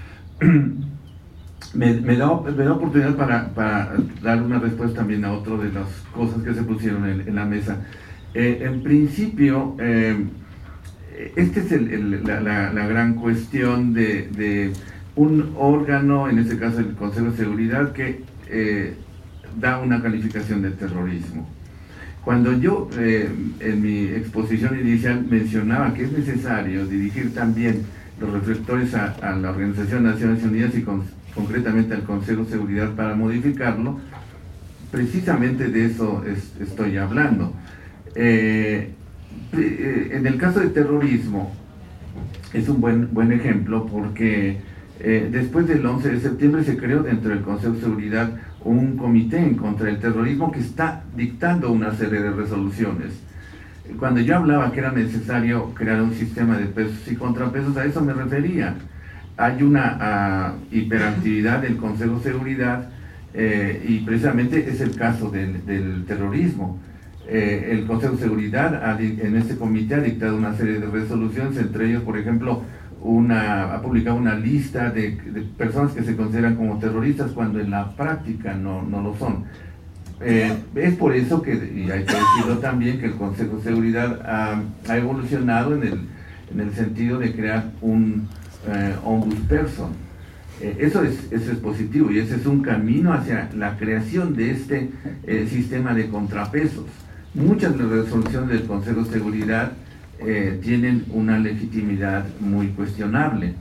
Me da oportunidad para dar una respuesta también a otra de las cosas que se pusieron en la mesa. En principio, esta es la gran cuestión de un órgano, en este caso el Consejo de Seguridad, que da una calificación de terrorismo. Cuando yo en mi exposición inicial mencionaba que es necesario dirigir también los reflectores a la Organización de Naciones Unidas y concretamente al Consejo de Seguridad para modificarlo, precisamente de eso estoy hablando. En el caso de terrorismo es un buen ejemplo porque después del 11 de septiembre se creó dentro del Consejo de Seguridad un comité en contra del terrorismo que está dictando una serie de resoluciones. Cuando yo hablaba que era necesario crear un sistema de pesos y contrapesos, a eso me refería. Hay una hiperactividad del Consejo de Seguridad y precisamente es el caso del terrorismo. El Consejo de Seguridad en este comité ha dictado una serie de resoluciones, entre ellos, por ejemplo, ha publicado una lista de personas que se consideran como terroristas cuando en la práctica no lo son. Es por eso que, y hay que decirlo también, que el Consejo de Seguridad ha evolucionado en el sentido de crear un ombudsperson. Eso es positivo y ese es un camino hacia la creación de este sistema de contrapesos. Muchas de las resoluciones del Consejo de Seguridad tienen una legitimidad muy cuestionable.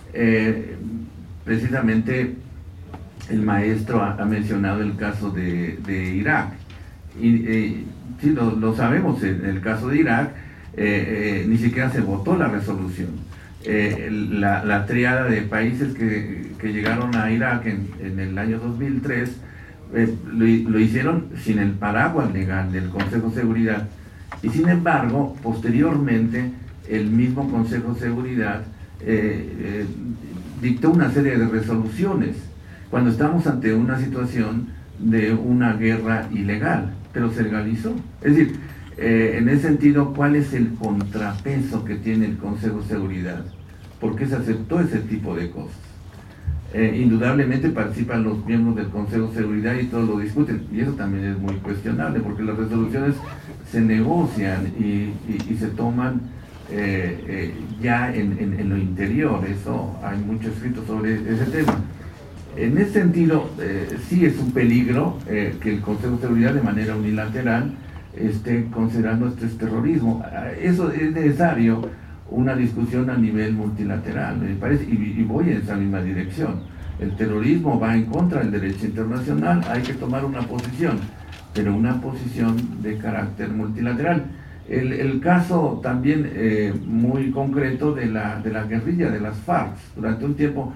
Precisamente el maestro ha mencionado el caso de Irak. Y sí, lo sabemos, en el caso de Irak ni siquiera se votó la resolución. La tríada de países que llegaron a Irak en el año 2003 lo hicieron sin el paraguas legal del Consejo de Seguridad. Y sin embargo, posteriormente, el mismo Consejo de Seguridad dictó una serie de resoluciones cuando estamos ante una situación de una guerra ilegal, pero se legalizó. Es decir, En ese sentido, ¿cuál es el contrapeso que tiene el Consejo de Seguridad? ¿Por qué se aceptó ese tipo de cosas? Indudablemente participan los miembros del Consejo de Seguridad y todos lo discuten, y eso también es muy cuestionable, porque las resoluciones se negocian y se toman ya en lo interior. Eso hay mucho escrito sobre ese tema. En ese sentido, sí es un peligro que el Consejo de Seguridad de manera unilateral esté considerando esto es terrorismo. Eso es necesario una discusión a nivel multilateral, me parece, y voy en esa misma dirección. El terrorismo va en contra del derecho internacional, hay que tomar una posición, pero una posición de carácter multilateral. El caso también muy concreto de la guerrilla, de las FARC. Durante un tiempo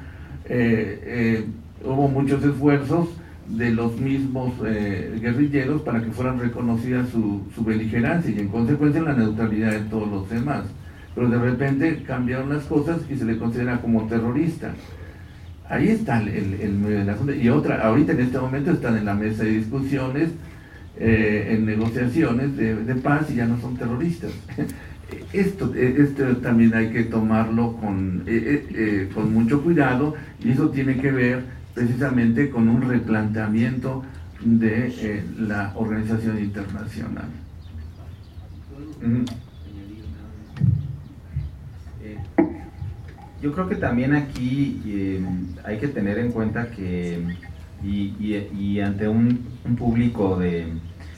hubo muchos esfuerzos de los mismos guerrilleros para que fueran reconocidas su beligerancia y en consecuencia la neutralidad de todos los demás. Pero de repente cambiaron las cosas y se le considera como terrorista. Ahí está el medio del asunto. Y ahorita en este momento están en la mesa de discusiones, en negociaciones de paz y ya no son terroristas. Esto también hay que tomarlo con mucho cuidado, y eso tiene que ver precisamente con un replanteamiento de la organización internacional. Yo creo que también aquí hay que tener en cuenta que, y ante un público de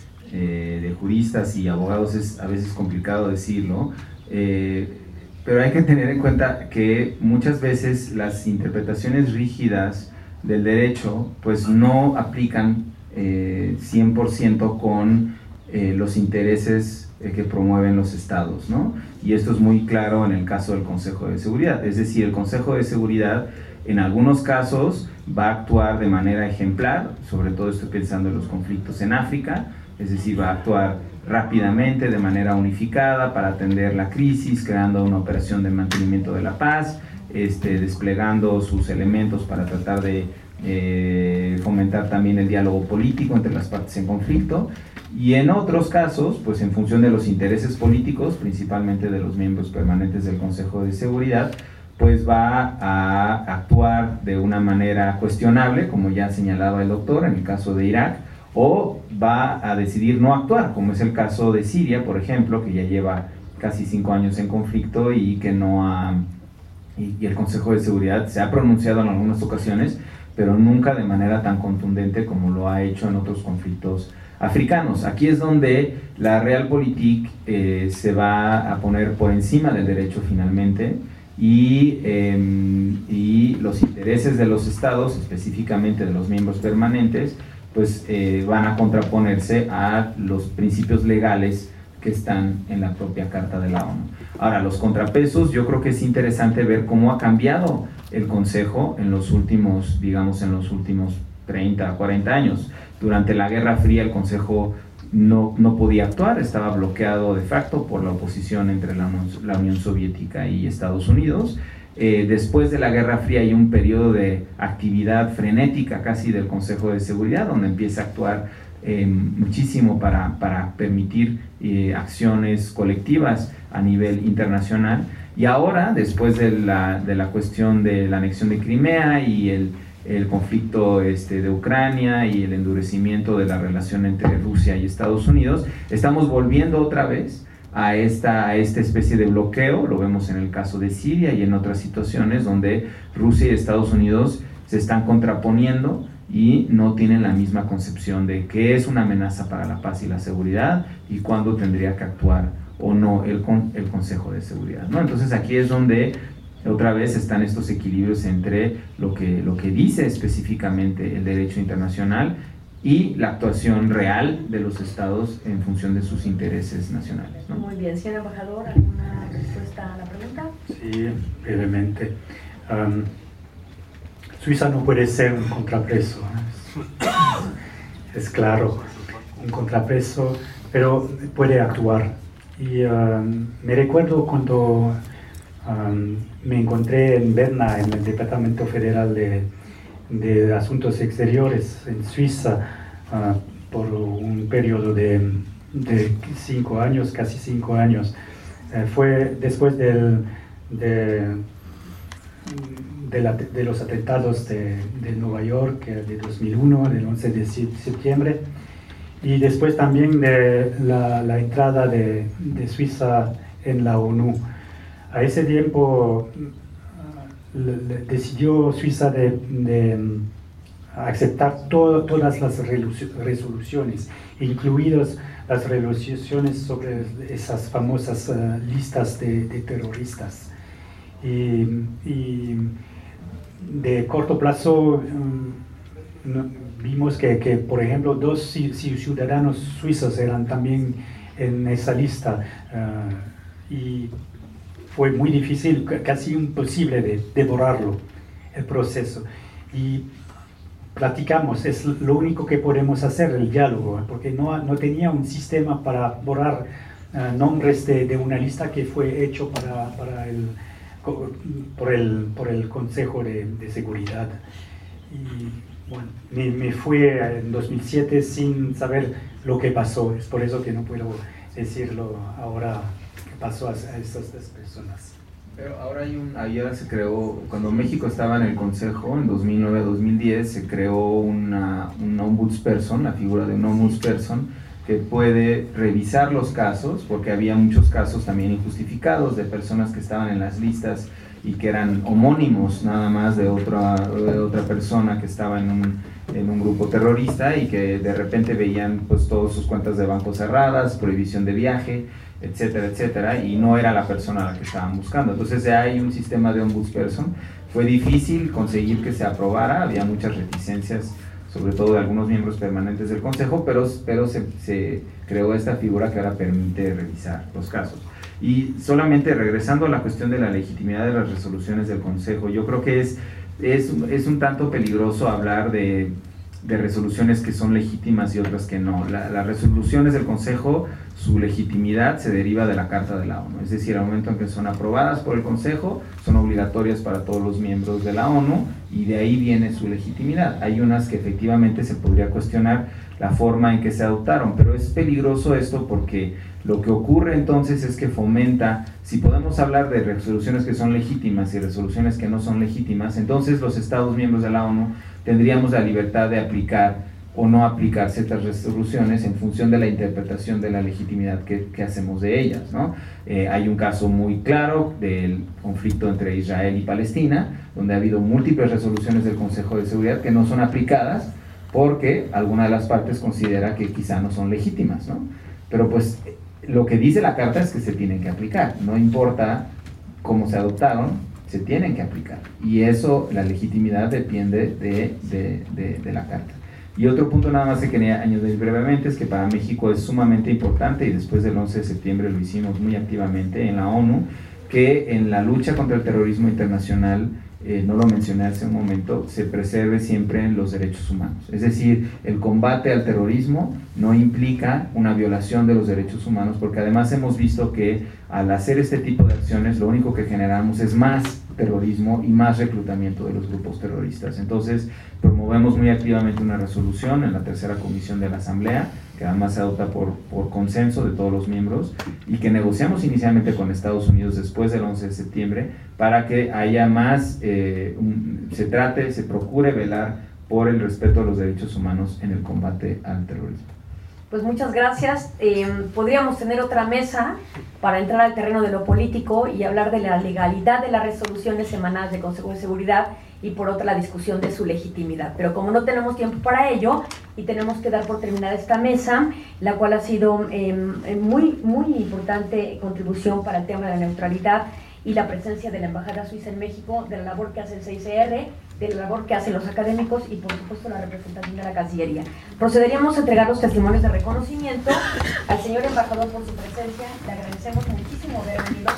juristas y abogados es a veces complicado decirlo, pero hay que tener en cuenta que muchas veces las interpretaciones rígidas del derecho pues no aplican 100% con los intereses que promueven los estados, ¿no? Y esto es muy claro en el caso del Consejo de Seguridad. Es decir, el Consejo de Seguridad en algunos casos va a actuar de manera ejemplar, sobre todo estoy pensando en los conflictos en África, es decir, va a actuar rápidamente, de manera unificada, para atender la crisis, creando una operación de mantenimiento de la paz, desplegando sus elementos para tratar de fomentar también el diálogo político entre las partes en conflicto. Y en otros casos, pues en función de los intereses políticos, principalmente de los miembros permanentes del Consejo de Seguridad, pues va a actuar de una manera cuestionable, como ya señalaba el doctor, en el caso de Irak, o va a decidir no actuar, como es el caso de Siria, por ejemplo, que ya lleva casi 5 años en conflicto y que y el Consejo de Seguridad se ha pronunciado en algunas ocasiones, pero nunca de manera tan contundente como lo ha hecho en otros conflictos africanos. Aquí es donde la Realpolitik se va a poner por encima del derecho finalmente, y los intereses de los estados, específicamente de los miembros permanentes, pues van a contraponerse a los principios legales que están en la propia Carta de la ONU. Ahora, los contrapesos, yo creo que es interesante ver cómo ha cambiado el Consejo en los últimos, digamos, en los últimos 30, 40 años. Durante la Guerra Fría el Consejo no podía actuar, estaba bloqueado de facto por la oposición entre la Unión Soviética y Estados Unidos. Después de la Guerra Fría hay un periodo de actividad frenética casi del Consejo de Seguridad, donde empieza a actuar muchísimo para permitir acciones colectivas a nivel internacional. Y ahora, después de la cuestión de la anexión de Crimea y el conflicto de Ucrania y el endurecimiento de la relación entre Rusia y Estados Unidos, estamos volviendo otra vez a esta especie de bloqueo. Lo vemos en el caso de Siria y en otras situaciones donde Rusia y Estados Unidos se están contraponiendo y no tienen la misma concepción de qué es una amenaza para la paz y la seguridad y cuándo tendría que actuar o no el Consejo de Seguridad, ¿no? Entonces aquí es donde otra vez están estos equilibrios entre lo que dice específicamente el derecho internacional y la actuación real de los estados en función de sus intereses nacionales, ¿no? Muy bien, señor embajador, ¿alguna respuesta a la pregunta? Sí, brevemente. Suiza no puede ser un contrapeso, es claro, un contrapeso, pero puede actuar. Y me recuerdo cuando me encontré en Berna, en el Departamento Federal de Asuntos Exteriores en Suiza, por un periodo de de 5 años, casi 5 años. Fue después de los atentados de Nueva York de 2001, del 11 de septiembre, y después también de la entrada de Suiza en la ONU. A ese tiempo decidió Suiza de aceptar todas las resoluciones, incluidas las resoluciones sobre esas famosas listas de terroristas. Y de corto plazo vimos que, por ejemplo, 2 ciudadanos suizos eran también en esa lista, y fue muy difícil, casi imposible de borrarlo, el proceso. Y platicamos, es lo único que podemos hacer, el diálogo, porque no tenía un sistema para borrar nombres de una lista que fue hecho por el Consejo de Seguridad. Y bueno, me fui en 2007 sin saber lo que pasó, es por eso que no puedo decirlo ahora qué pasó a estas 2 personas. Pero ahora ahora se creó, cuando México estaba en el Consejo, en 2009-2010, se creó un ombudsperson, la figura de un ombudsperson, que puede revisar los casos, porque había muchos casos también injustificados de personas que estaban en las listas y que eran homónimos nada más de otra persona que estaba en un grupo terrorista, y que de repente veían pues todas sus cuentas de banco cerradas, prohibición de viaje, etcétera, etcétera, y no era la persona a la que estaban buscando. Entonces ya hay un sistema de ombudsperson. Fue difícil conseguir que se aprobara, había muchas reticencias, sobre todo de algunos miembros permanentes del Consejo, pero se creó esta figura que ahora permite revisar los casos. Y solamente regresando a la cuestión de la legitimidad de las resoluciones del Consejo, yo creo que es un tanto peligroso hablar de resoluciones que son legítimas y otras que no. Las resoluciones del Consejo, su legitimidad se deriva de la Carta de la ONU, es decir, al momento en que son aprobadas por el Consejo, son obligatorias para todos los miembros de la ONU, y de ahí viene su legitimidad. Hay unas que efectivamente se podría cuestionar la forma en que se adoptaron, pero es peligroso esto porque lo que ocurre entonces es que fomenta, si podemos hablar de resoluciones que son legítimas y resoluciones que no son legítimas, entonces los Estados miembros de la ONU tendríamos la libertad de aplicar o no aplicar ciertas resoluciones en función de la interpretación de la legitimidad que hacemos de ellas, ¿no? Hay un caso muy claro del conflicto entre Israel y Palestina, donde ha habido múltiples resoluciones del Consejo de Seguridad que no son aplicadas porque alguna de las partes considera que quizá no son legítimas, ¿no? Pero pues lo que dice la Carta es que se tienen que aplicar, no importa cómo se adoptaron, se tienen que aplicar, y eso, la legitimidad depende de la Carta. Y otro punto nada más que quería añadir brevemente es que para México es sumamente importante, y después del 11 de septiembre lo hicimos muy activamente en la ONU, que en la lucha contra el terrorismo internacional, no lo mencioné hace un momento, se preserve siempre los derechos humanos. Es decir, el combate al terrorismo no implica una violación de los derechos humanos, porque además hemos visto que al hacer este tipo de acciones lo único que generamos es más terrorismo y más reclutamiento de los grupos terroristas. Entonces promovemos muy activamente una resolución en la tercera comisión de la Asamblea, que además se adopta por consenso de todos los miembros, y que negociamos inicialmente con Estados Unidos después del 11 de septiembre para que haya más, se procure velar por el respeto a los derechos humanos en el combate al terrorismo. Pues muchas gracias. Podríamos tener otra mesa para entrar al terreno de lo político y hablar de la legalidad de las resoluciones emanadas del Consejo de Seguridad, y por otra la discusión de su legitimidad. Pero como no tenemos tiempo para ello y tenemos que dar por terminada esta mesa, la cual ha sido muy importante contribución para el tema de la neutralidad y la presencia de la Embajada Suiza en México, de la labor que hace el CICR, de la labor que hacen los académicos y por supuesto la representación de la Cancillería. Procederíamos a entregar los testimonios de reconocimiento al señor embajador por su presencia. Le agradecemos muchísimo haber venido.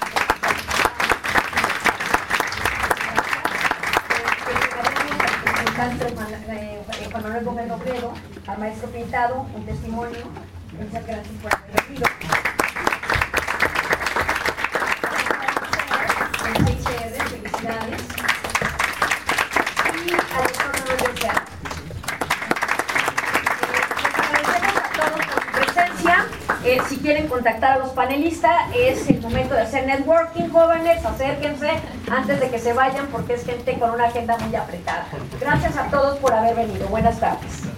Juan Manuel Gómez Robledo, al maestro Pintado, un testimonio. Muchas gracias por haber venido. El CICR, felicidades. Y al doctor Manuel Serra. Les agradecemos a todos por su presencia. quieren contactar a los panelistas, es el momento de hacer networking, jóvenes, acérquense antes de que se vayan porque es gente con una agenda muy apretada. Gracias a todos por haber venido. Buenas tardes.